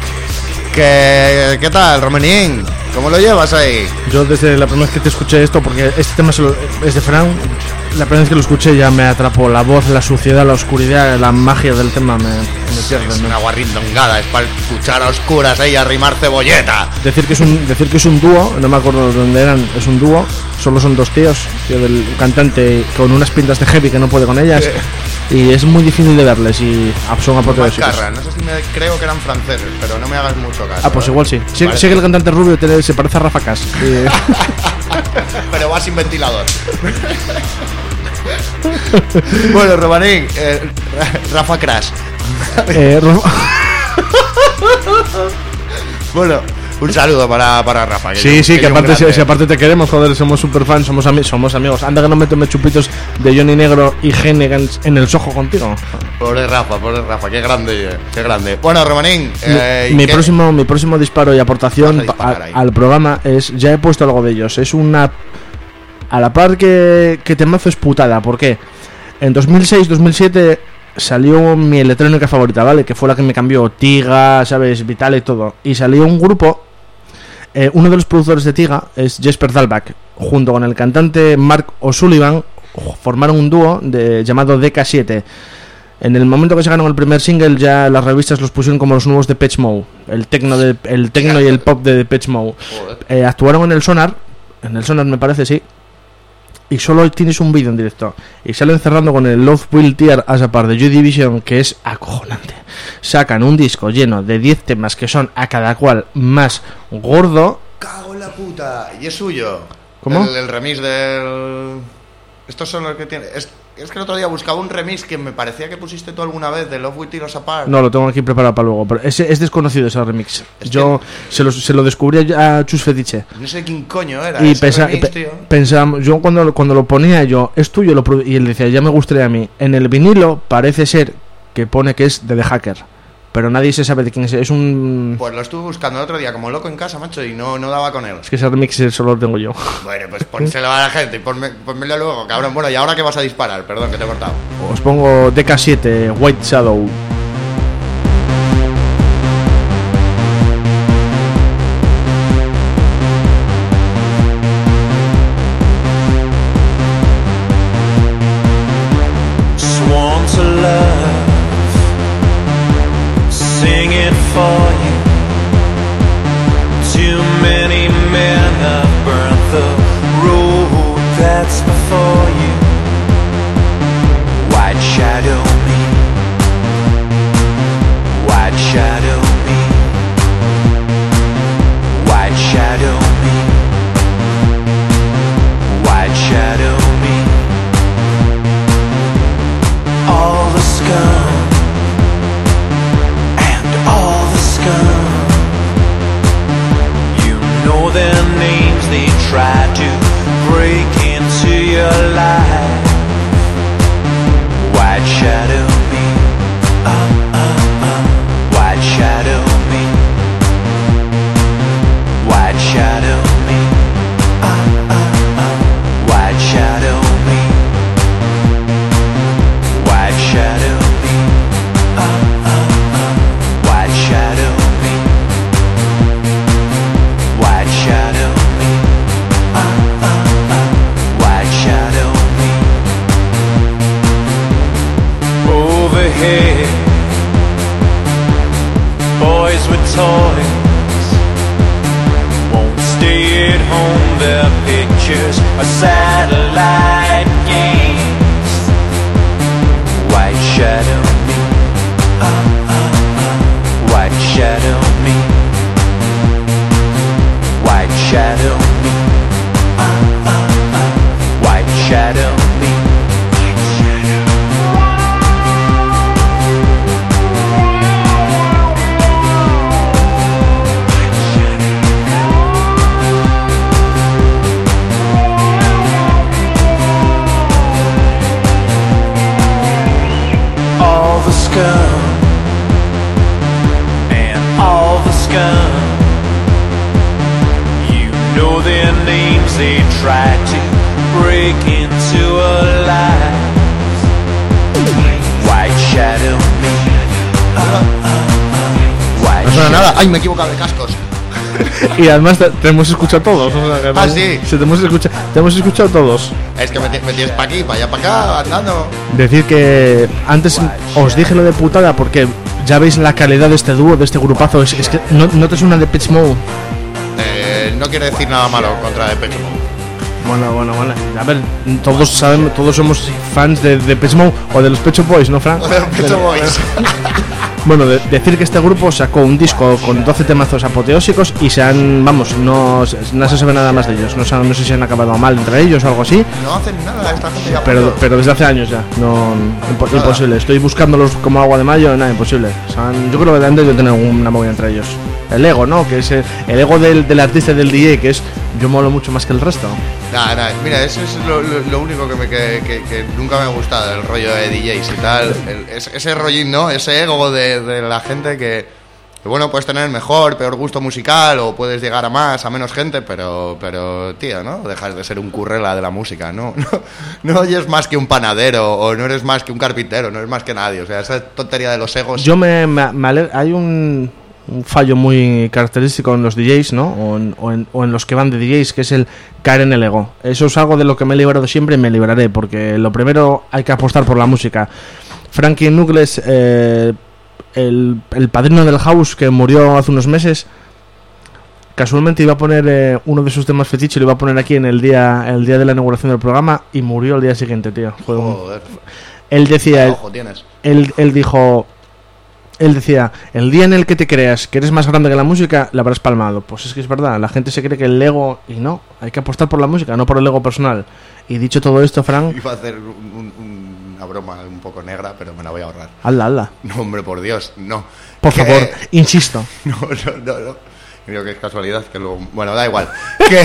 ¿Qué, qué tal, Romanín? ¿Cómo lo llevas ahí? Yo desde la primera vez que te escuché esto, porque este tema solo es de Fran, La primera vez que lo escuché ya me atrapó. La voz, la suciedad, la oscuridad, la magia del tema me, me pierde. Es ¿no? una guarrindongada, es para escuchar a oscuras ahí a rimar cebolleta. Decir que es un decir que es un dúo, no me acuerdo de dónde eran, es un dúo, solo son dos tíos, tío del cantante con unas pintas de heavy que no puede con ellas. Y es muy difícil de verles y son apoteósicos. Mascarra, no sé si me creo que eran franceses, pero no me hagas mucho caso. Ah, pues ¿eh? igual sí. Sí, Vale. sí que el cantante rubio tiene, se parece a Rafa Cas. Y... Pero va sin ventilador. Bueno, Romanín, eh, Rafa Crash. eh, Ro- Bueno, un saludo para, para Rafa. Que Sí, yo- sí, que yo un aparte, si, grande. si aparte te queremos, joder, somos super fans, somos, ami- somos amigos. Anda que no me tome chupitos de Johnny Negro y Hennegans en el Soho contigo. Pobre Rafa, pobre Rafa, qué grande, eh, qué grande. Bueno, Romanín, eh, mi, mi ¿qué- próximo, mi próximo disparo y aportación Vas a disparar pa- ahí. al programa es, ya he puesto algo de ellos, es una... A la par que, que temazo es putada, ¿por qué? En dos mil seis dos mil siete salió mi electrónica favorita, ¿vale? Que fue la que me cambió Tiga, ¿sabes? Vital y todo. Y salió un grupo, eh, uno de los productores de Tiga es Jesper Dalbach, junto con el cantante Mark O'Sullivan, formaron un dúo de, llamado D K siete. En el momento que sacaron el primer single, ya las revistas los pusieron como los nuevos Depeche Mode, el tecno de, el tecno y el pop de Depeche Mode. Joder. Eh, actuaron en el Sonar, en el Sonar me parece, sí. Y solo tienes un vídeo en directo. Y salen cerrando con el Love Will Tear as a Part de Joy Division, que es acojonante. Sacan un disco lleno de diez temas que son a cada cual más gordo. Cago en la puta. Y es suyo. ¿Cómo? El, el remix del... Estos son los que tiene... Es, es que el otro día buscaba un remix que me parecía que pusiste tú alguna vez de Love Will Tear Us Apart. No, lo tengo aquí preparado para luego. Pero ese, es desconocido ese remix. Yo se, lo, se lo descubrí a Chus Fetiche. No sé quién coño era Y ese pensa- remix, pe- tío. pensábamos, yo cuando, cuando lo ponía yo, es tuyo, lo produ- y él decía, ya me gustaría a mí. En el vinilo parece ser que pone que es de The Hacker, pero nadie se sabe de quién es. Es un... Pues lo estuve buscando el otro día como loco en casa, macho, y no, no daba con él. Es que ese remix solo lo tengo yo. Bueno, pues pónselo a la gente y ponme, pónmelo luego, cabrón. Bueno, ¿y ahora qué vas a disparar? Perdón, que te he cortado. Os pongo D K siete, White Shadow. Sworn to love, sing it for you. Too many men have burnt the road that's before you. White shadow me, white shadow me, white shadow me, white shadow me. All the scum and all the scum, you know their names, they try to break into your life. White shadow me, uh, uh, uh. White shadow me, white shadow me, uh, uh, uh. White shadow me, white shadow me, uh, uh, uh. White shadow me, white shadow me, uh, uh, uh. White shadow me. Overhead, boys with toys won't stay at home. Their pictures are satellite games. White shadow me, uh, uh, uh. White shadow me, white shadow me, uh, uh, uh. White shadow me, white shadow. All the scum and all the scum, you know their names, they try to break into our lives. White shadow me, uh, uh, uh. White No suena shadow. nada. Ay, me he equivocado de cascos. Y además te, te hemos escuchado todos. O sea, que Ah, no- sí. se te, hemos escuchado, te hemos escuchado todos. Es que me, ti- me tienes para aquí, para allá, para acá, andando. Decir que antes os dije lo de putada porque ya veis la calidad de este dúo, de este grupazo. Es, es que no, no te suena de Pitch Mode. Eh, no quiero decir nada malo contra Depeche Mode. Bueno, bueno, bueno. A ver, todos sabemos, todos somos fans de, de Pitch Mode o de los Pet Shop Boys, ¿no, Frank? Depeche Boys. Bueno, de- decir que este grupo sacó un disco con doce temazos apoteósicos y se han, vamos, no, no se sabe nada más de ellos. No, sa- no sé si se han acabado mal entre ellos o algo así, No hacen nada esta gente ya. pero, por- pero desde hace años ya. No, impo- Nada. imposible. Estoy buscándolos como agua de mayo, nada, imposible. O sea, yo creo que antes de tener una movida entre ellos. El ego, ¿no? Que es el, el ego del, del artista y del D J, que es yo molo mucho más que el resto. Nah, nah, mira, eso es lo, lo- lo único que, me, que, que- que nunca me ha gustado, el rollo de D Js y tal. El- es- ese rollín, ¿no? Ese ego de, de la gente que, que, bueno, puedes tener mejor, peor gusto musical o puedes llegar a más, a menos gente, pero, pero tío, ¿no? Dejas de ser un currela de la música, ¿no? No, no eres más que un panadero o no eres más que un carpintero, no eres más que nadie. O sea, esa tontería de los egos. Yo me, me, me aleg- hay un, un fallo muy característico en los D Js, ¿no? O en, o, en, o en los que van de D Js, que es el caer en el ego. Eso es algo de lo que me he librado siempre y me libraré, porque lo primero hay que apostar por la música. Frankie Knuckles, eh, el, el padrino del house que murió hace unos meses, casualmente iba a poner eh, uno de sus temas fetiche, lo iba a poner aquí en el día el día de la inauguración del programa y murió el día siguiente, tío. Fue un- Joder, él decía... ojo tienes. él, él dijo, él decía, el día en el que te creas que eres más grande que la música, la habrás palmado. Pues es que es verdad, la gente se cree que el ego, y no, hay que apostar por la música, no por el ego personal. Y dicho todo esto, Frank, Iba a hacer un- un- una broma un poco negra, pero me la voy a ahorrar. hazla, hazla. No, hombre, por Dios, no. Por Que- favor, insisto. No, no, no, no. Creo que es casualidad que luego... Bueno, da igual. Que...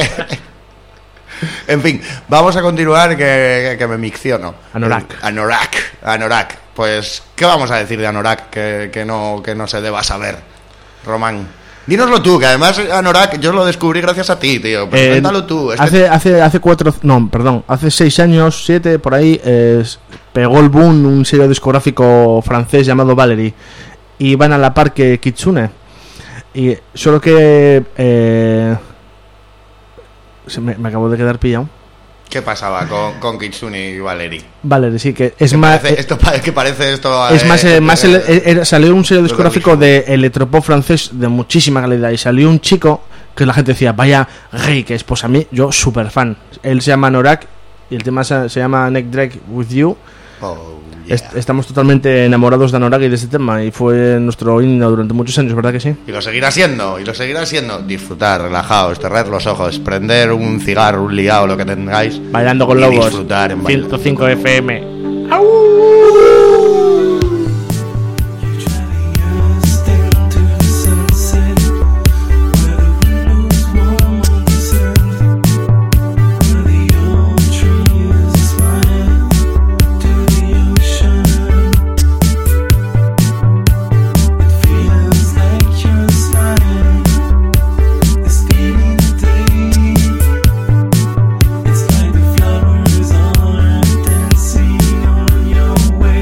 En fin, vamos a continuar que, que me micciono. Anorak. Eh, Anorak, Anorak. Pues, ¿qué vamos a decir de Anorak que, que, no, que no se deba saber? Román. Dínoslo tú, que además Anorak yo lo descubrí gracias a ti, tío. Preséntalo Eh, tú. Es que- hace, hace, hace cuatro, no, perdón, hace seis años, siete, por ahí, eh, pegó el boom un sello discográfico francés llamado Valerie. Y van a la par que Kitsune. Y solo que... Eh, se me, me acabo de quedar pillado. ¿Qué pasaba con, con Kitsune y Valerie? Valerie, sí, que es ¿Qué más... parece- esto pa- ¿Qué parece esto? Es eh, más, eh, más eh, ele- eh, era- salió un sello lo discográfico mismo. de electropop francés de muchísima calidad y salió un chico que la gente decía, vaya rey que es, pues a mí, yo súper fan. Él se llama Norak y el tema se, se llama Neck Drag With You. Oh, yeah. Est- estamos totalmente enamorados de Anorak y de este tema y fue nuestro himno durante muchos años, ¿verdad que sí? Y lo seguirá siendo, y lo seguirá siendo. Disfrutar, relajaos, cerrar los ojos, prender un cigarro, un liado, lo que tengáis. Bailando con y lobos. disfrutar en ciento cinco F M. It's like the flowers are dancing on your way.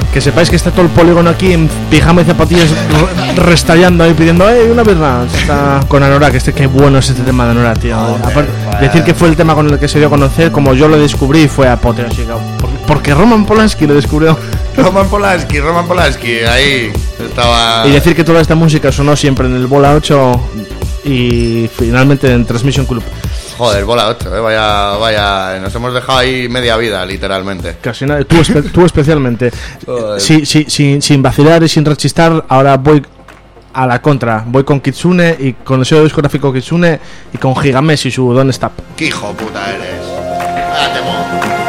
Que sepáis que está todo el polígono aquí en pijama y zapatillas re- restallando ahí pidiendo ¡eh, una birra! Está con Anorak, este qué bueno es este tema de Anorak, tío. Joder, Aparte, joder. decir que fue el tema con el que se dio a conocer, como yo lo descubrí, fue apoteósico. Por- Porque Roman Polanski lo descubrió. Roman Polanski, Roman Polanski, ahí estaba. Y decir que toda esta música sonó siempre en el Bola ocho y finalmente en Transmission Club. Joder, bola ocho, eh, vaya, vaya, nos hemos dejado ahí media vida, literalmente. Casi nada, tú, espe- tú especialmente. Joder. Sí, sí, sin, sin vacilar y sin rechistar, ahora voy a la contra. Voy con Kitsune y con el sello discográfico Kitsune y con Gigamesh y su Don't Stop. ¡Qué hijo puta eres! Vaya temor.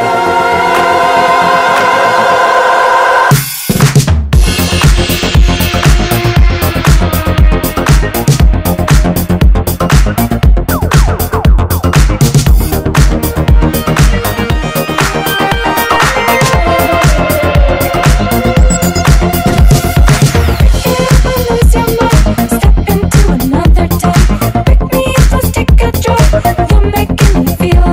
Step into another time. Pick me up, let's take a drive. You're making me feel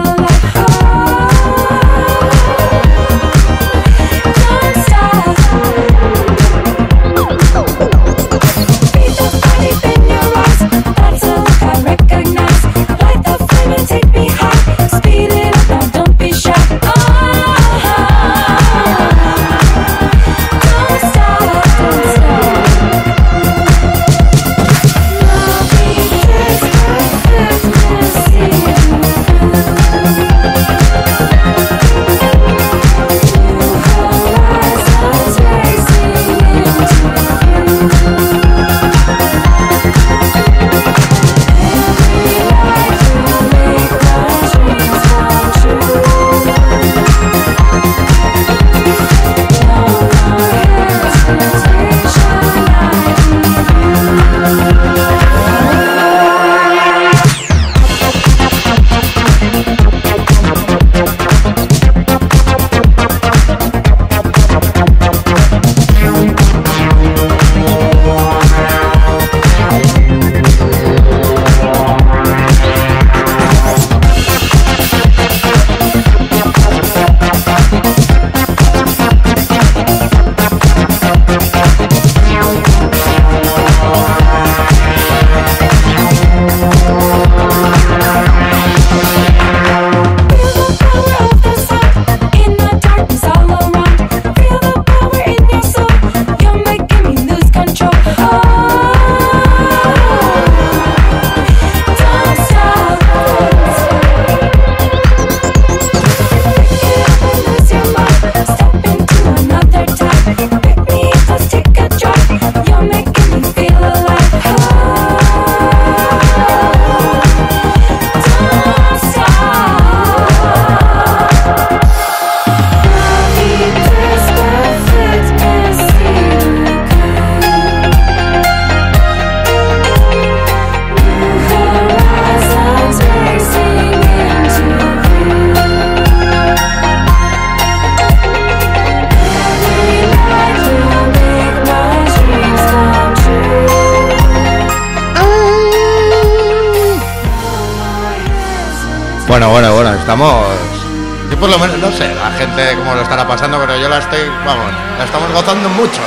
Bueno, bueno, bueno, estamos... Yo por lo menos, no sé, la gente cómo lo estará pasando, pero yo la estoy, vamos, la estamos gozando mucho.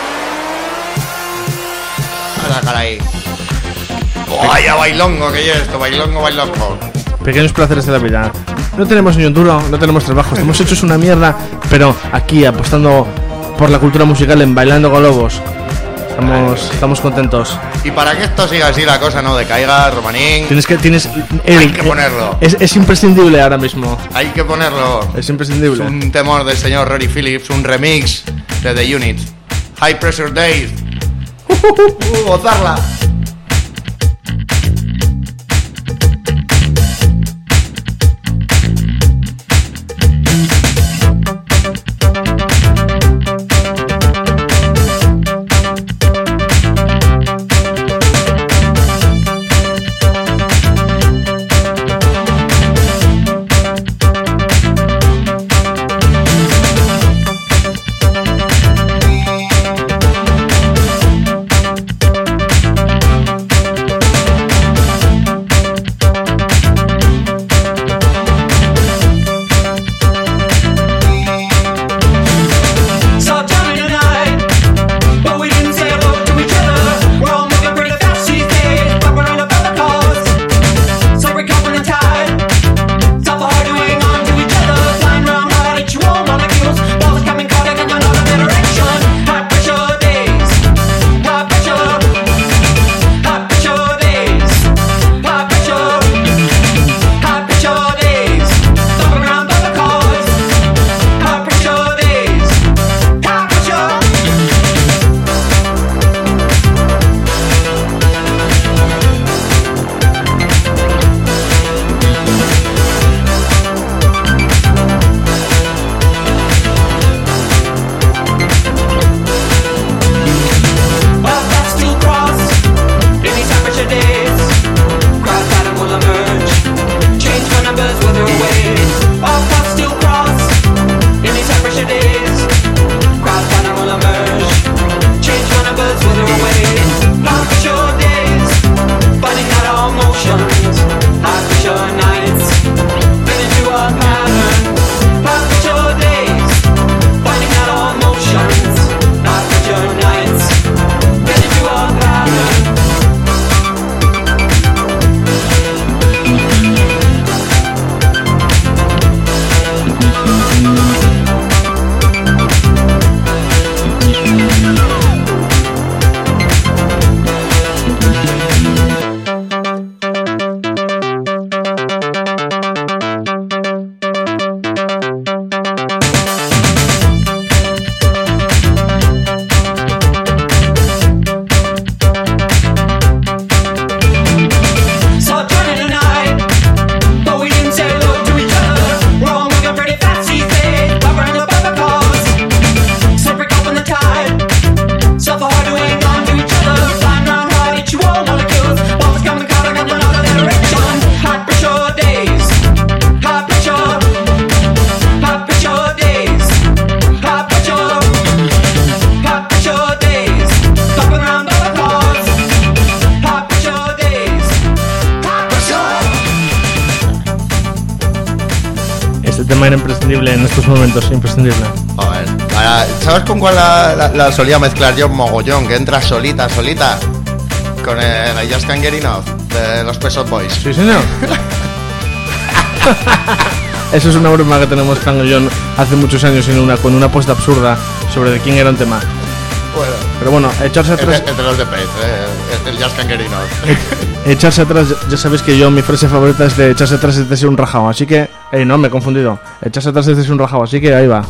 A la cara ahí. Vaya bailongo que es esto, bailongo, bailongo. Pequeños placeres de la vida. No tenemos ni un duro, no tenemos trabajo, estamos hechos una mierda, pero aquí apostando por la cultura musical en Bailando con Lobos. Estamos, estamos contentos. Y para que esto siga así, la cosa no decaiga, Romanín, Tienes que, tienes, el- hay que ponerlo. Es, es imprescindible ahora mismo. Hay que ponerlo. Es Es imprescindible. un temor del señor Rory Phillips, un remix de The Unit. High Pressure Days. Uh, uh, uh, gozarla. tema era imprescindible en estos momentos, imprescindible. Joder. Ahora, ¿sabes con cuál la, la, la solía mezclar yo mogollón? Que entra solita, solita. Con el I Just Can't Get Enough de los Pet Shop Boys. Sí, señor. Eso es una broma que tenemos Fran y yo hace muchos años en una, con una apuesta absurda sobre de quién era un tema. Bueno, Pero bueno, echarse atrás, entre, entre los de Pet, eh, el Just Can't Get Enough. echarse atrás, ya sabéis que yo mi frase favorita es de echarse atrás es de ser un rajao, así que, eh, no, me he confundido. Echarse atrás es de ser un rajao, así que ahí va.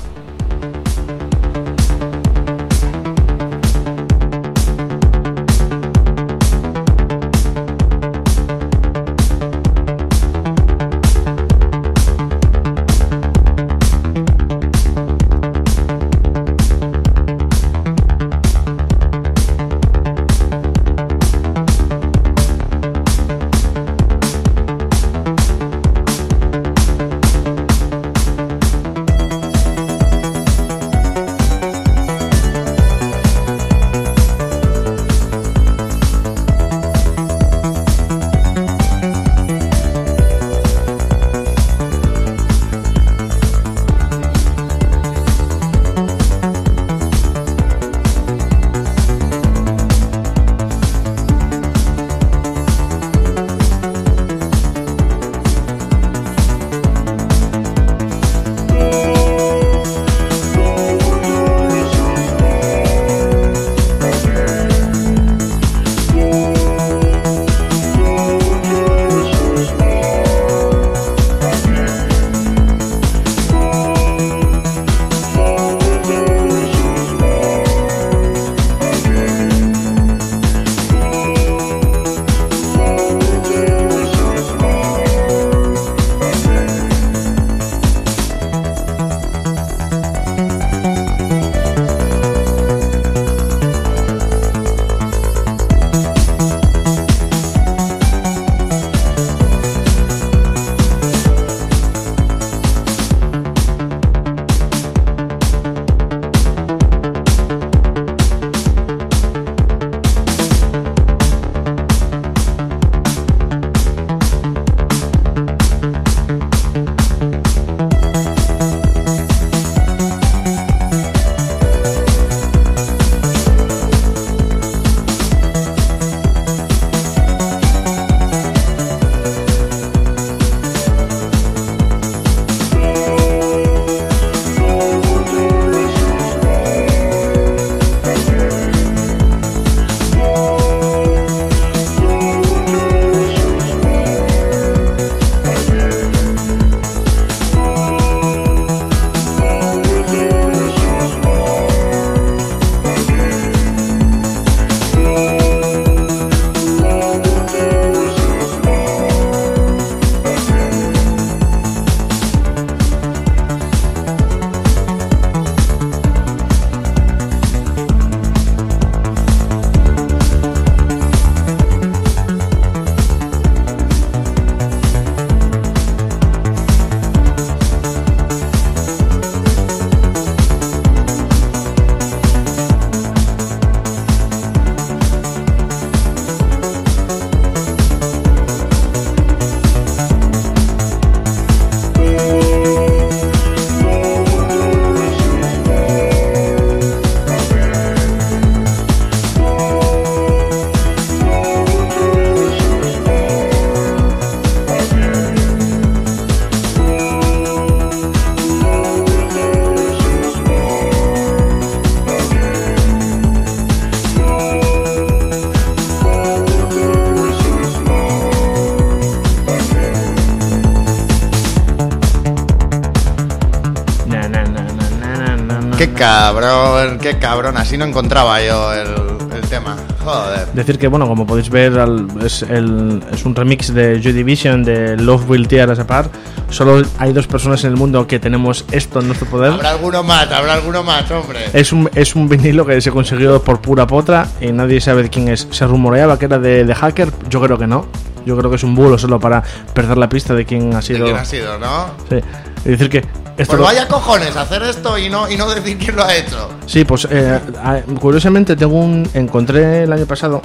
Qué cabrón, qué cabrón. Así no encontraba yo el, el tema. Joder. Decir que, bueno, como podéis ver, al, es, el, es un remix de Joy Division de Love Will Tear Us Apart. Solo hay dos personas en el mundo que tenemos esto en nuestro poder. Habrá alguno más, habrá alguno más, hombre. Es un, es un vinilo que se consiguió por pura potra y nadie sabe de quién es. Se rumoreaba que era de, de Hacker. Yo creo que no. Yo creo que es un bulo solo para perder la pista de quién ha sido. ¿De quién ha sido, no? Sí. Y decir que esto pues lo... vaya cojones hacer esto y no, y no decir quién lo ha hecho. Sí, pues eh, curiosamente tengo un encontré el año pasado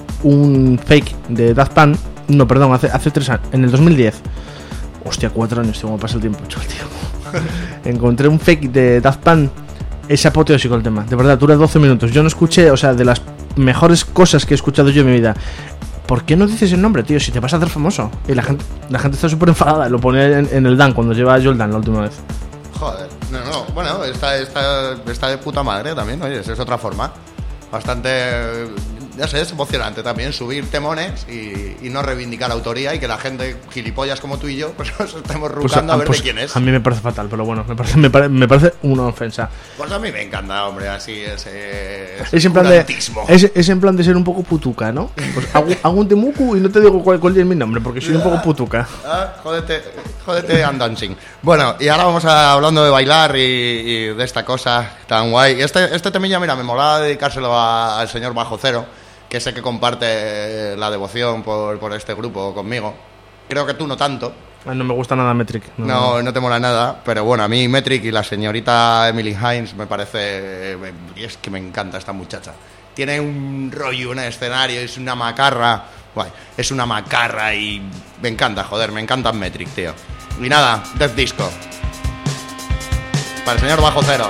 un fake de Daft Punk. No, perdón, hace, hace tres años, en el dos mil diez. Hostia, cuatro años, tío, como pasa el tiempo, chaval, tío. encontré un fake de Daft Punk. Es apoteósico el tema, de verdad, dura doce minutos. Yo no escuché, o sea, de las mejores cosas que he escuchado yo en mi vida. ¿Por qué no dices el nombre, tío? Si te vas a hacer famoso. Y la gente la gente está súper enfadada. Lo pone en, en el Dan cuando lleva a Jordan la última vez. Joder, no, no, bueno, está, está, está de puta madre también, oye, es otra forma. Bastante, ya sé, es emocionante también subir temones y, y no reivindicar autoría y que la gente, gilipollas como tú y yo, pues nos estemos rucando Pues, a ver pues, de quién es. A mí me parece fatal, pero bueno, me parece, me parece, me parece una ofensa. Pues a mí me encanta, hombre, así ese... Es en, plan de, es, es en plan de ser un poco putuca, ¿no? Pues hago, hago un temuku y no te digo cuál, cuál es mi nombre, porque soy un poco putuca. Ah, jódete, jódete and dancing. Bueno, y ahora vamos a, hablando de bailar y, y de esta cosa tan guay. Este, este temilla, mira, me molaba dedicárselo a, al señor Bajo Cero, que sé que comparte la devoción por, por este grupo conmigo. Creo que tú no tanto. Ay, no me gusta nada Metric. No, No, no te mola nada, pero bueno, a mí Metric y la señorita Emily Hines me parece... Y es que me encanta esta muchacha. Tiene un rollo, un escenario, es una macarra... Guay, es una macarra y me encanta, joder, me encanta Metric, tío. Y nada, Death Disco. Para el señor Bajo Cero.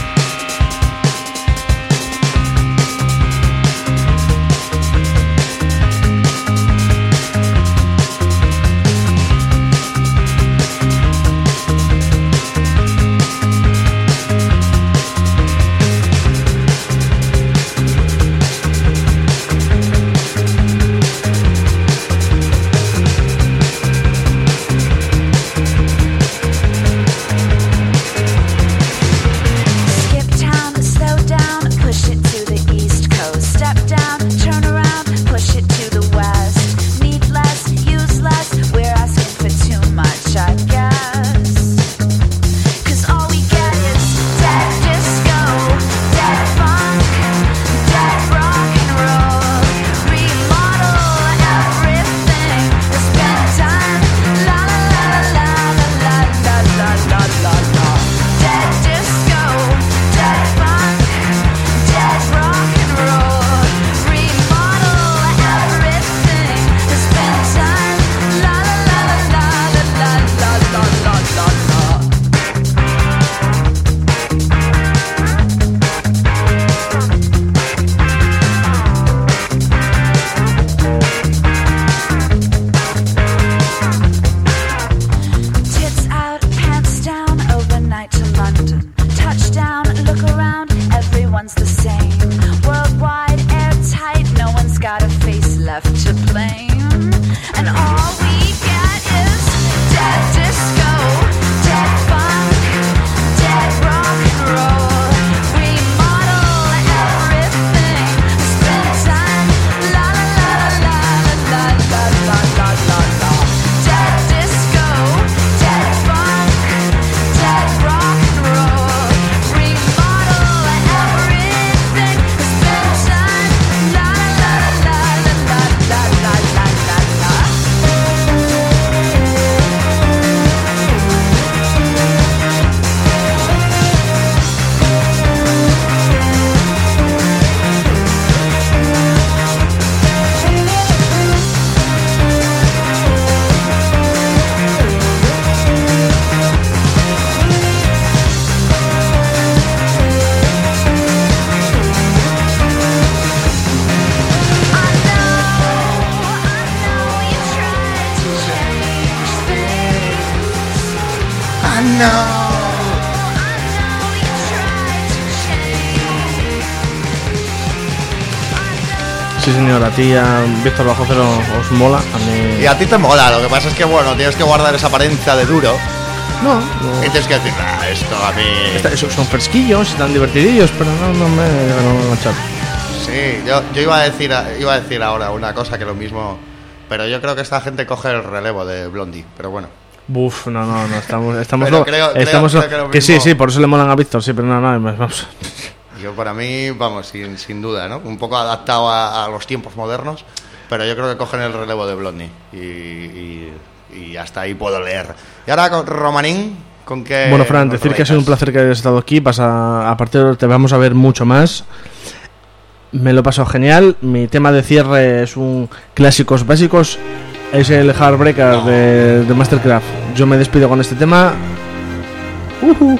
Sí, señor, a ti, a Víctor Bajo Cero, os mola. A mí... Y a ti te mola, lo que pasa es que, bueno, tienes que guardar esa apariencia de duro. No, no. Y tienes que decir, ah, esto a mí... Está- son son fresquillos, están divertidillos, pero no, no me llegan a enganchar. Sí, yo, yo iba a decir iba a decir ahora una cosa que lo mismo, pero yo creo que esta gente coge el relevo de Blondie, pero bueno. Buf, no, no, no, estamos... estamos, Pero lo- creo- creo- estamos creo que lo que sí, mismo- sí, por eso le molan a Víctor, sí, pero no, no, vamos. Yo para mí, vamos, sin, sin duda, ¿no? Un poco adaptado a, a los tiempos modernos, pero yo creo que cogen el relevo de Blondie y, y, y hasta ahí puedo leer. Y ahora con Romanín, ¿con qué? Bueno, Fran, nos decir que ha sido un deleitas? placer que hayas estado aquí. Pasa, a partir de ahora te vamos a ver mucho más. Me lo he pasado genial. Mi tema de cierre es un clásicos básicos. Es el Heartbreaker No. de, de Mastercraft. Yo me despido con este tema. Uhu.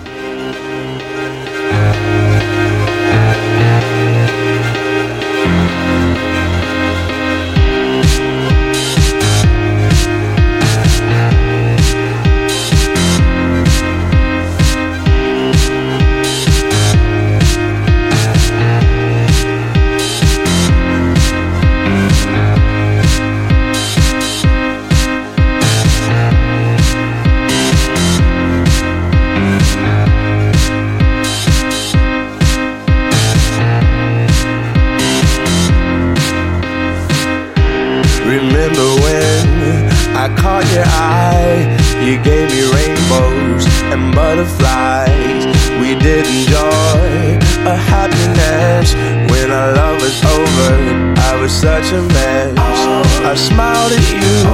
Remember when I caught your eye? You gave me rainbows and butterflies. We did enjoy a happiness. When our love was over, I was such a mess. I smiled at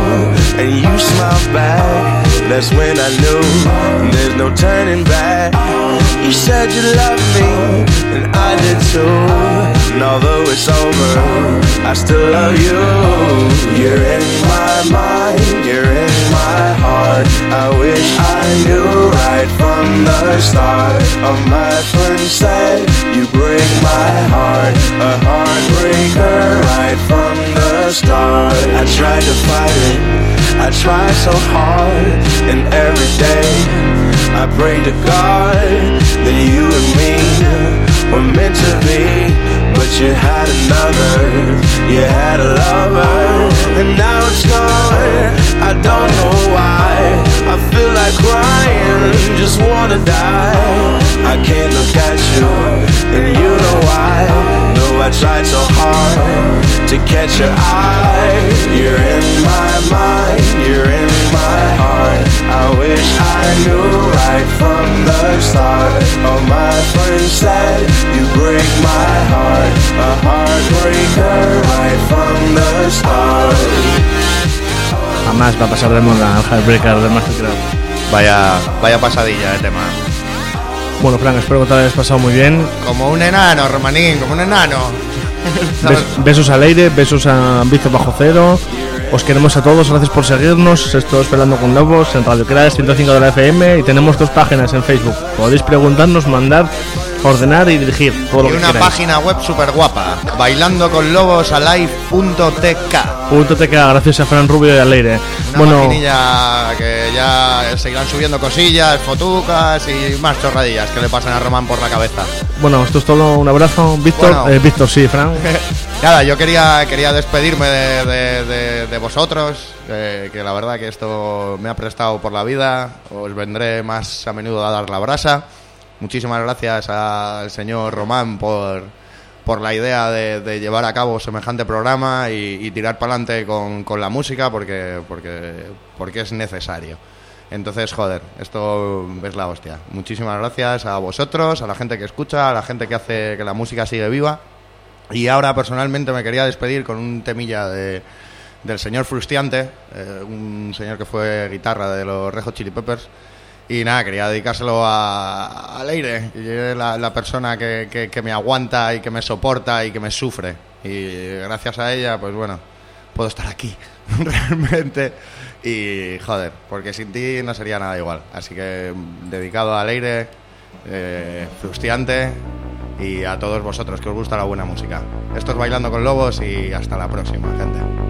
you and you smiled back. That's when I knew there's no turning back. You said you loved me and I did too. And although it's over, I still love you. You're in my mind, you're in my heart. I wish I knew right from the start. Oh, my friend said you break my heart, a heartbreaker right from the start. I tried to fight it, I tried so hard, and every day I pray to God that you and me were meant to be. But you had another, you had a lover, and now it's gone. I don't know why, I feel like crying, just wanna die. I can't look at you, and you know why. Though I tried so hard to catch your eye. You're in my mind, you're in my heart. I wish I knew right from the start. Oh, my friend said you break my heart, a heartbreaker right from the start. Jamás va a pasar de moda al Heartbreaker de Mastercraft. Vaya, vaya pasadilla de tema. Bueno, Frank, espero que te lo hayas pasado muy bien. Como un enano, Romanín, como un enano. Bes- besos al aire, besos a Víctor Bajo Cero. Os queremos a todos, gracias por seguirnos. Esto es Pelando con Lobos en Radio Crash ciento cinco de la F M y tenemos dos páginas en Facebook. Podéis preguntarnos, mandar, ordenar y dirigir todo lo Y que una queráis. página web súper guapa, bailando con lobos alive punto t k. Punto T K, gracias a Fran Rubio y al aire. Una Bueno, maquinilla que ya seguirán subiendo cosillas, fotucas y más chorradillas que le pasan a Román por la cabeza. bueno, esto es todo. Un abrazo, Víctor. Bueno. Eh, Víctor, sí, Fran. Nada, yo quería, quería despedirme de, de, de, de vosotros, eh, que la verdad que esto me ha prestado por la vida. Os vendré más a menudo a dar la brasa. Muchísimas gracias al señor Román por, por la idea de, de llevar a cabo semejante programa y, y tirar para adelante con, con la música porque, porque, porque es necesario. Entonces, joder, esto es la hostia. Muchísimas gracias a vosotros, a la gente que escucha, a la gente que hace que la música sigue viva. Y ahora personalmente me quería despedir con un temilla de, del señor Frustiante, eh, un señor que fue guitarra de los Red Hot Chili Peppers. Y nada, quería dedicárselo a, a Leire, que es la, la persona que, que, que me aguanta y que me soporta y que me sufre. Y gracias a ella, pues bueno, puedo estar aquí realmente. Y joder, porque sin ti no sería nada igual. Así que dedicado a Leire, eh, Frustiante y a todos vosotros que os gusta la buena música. Esto es Bailando con Lobos y hasta la próxima, gente.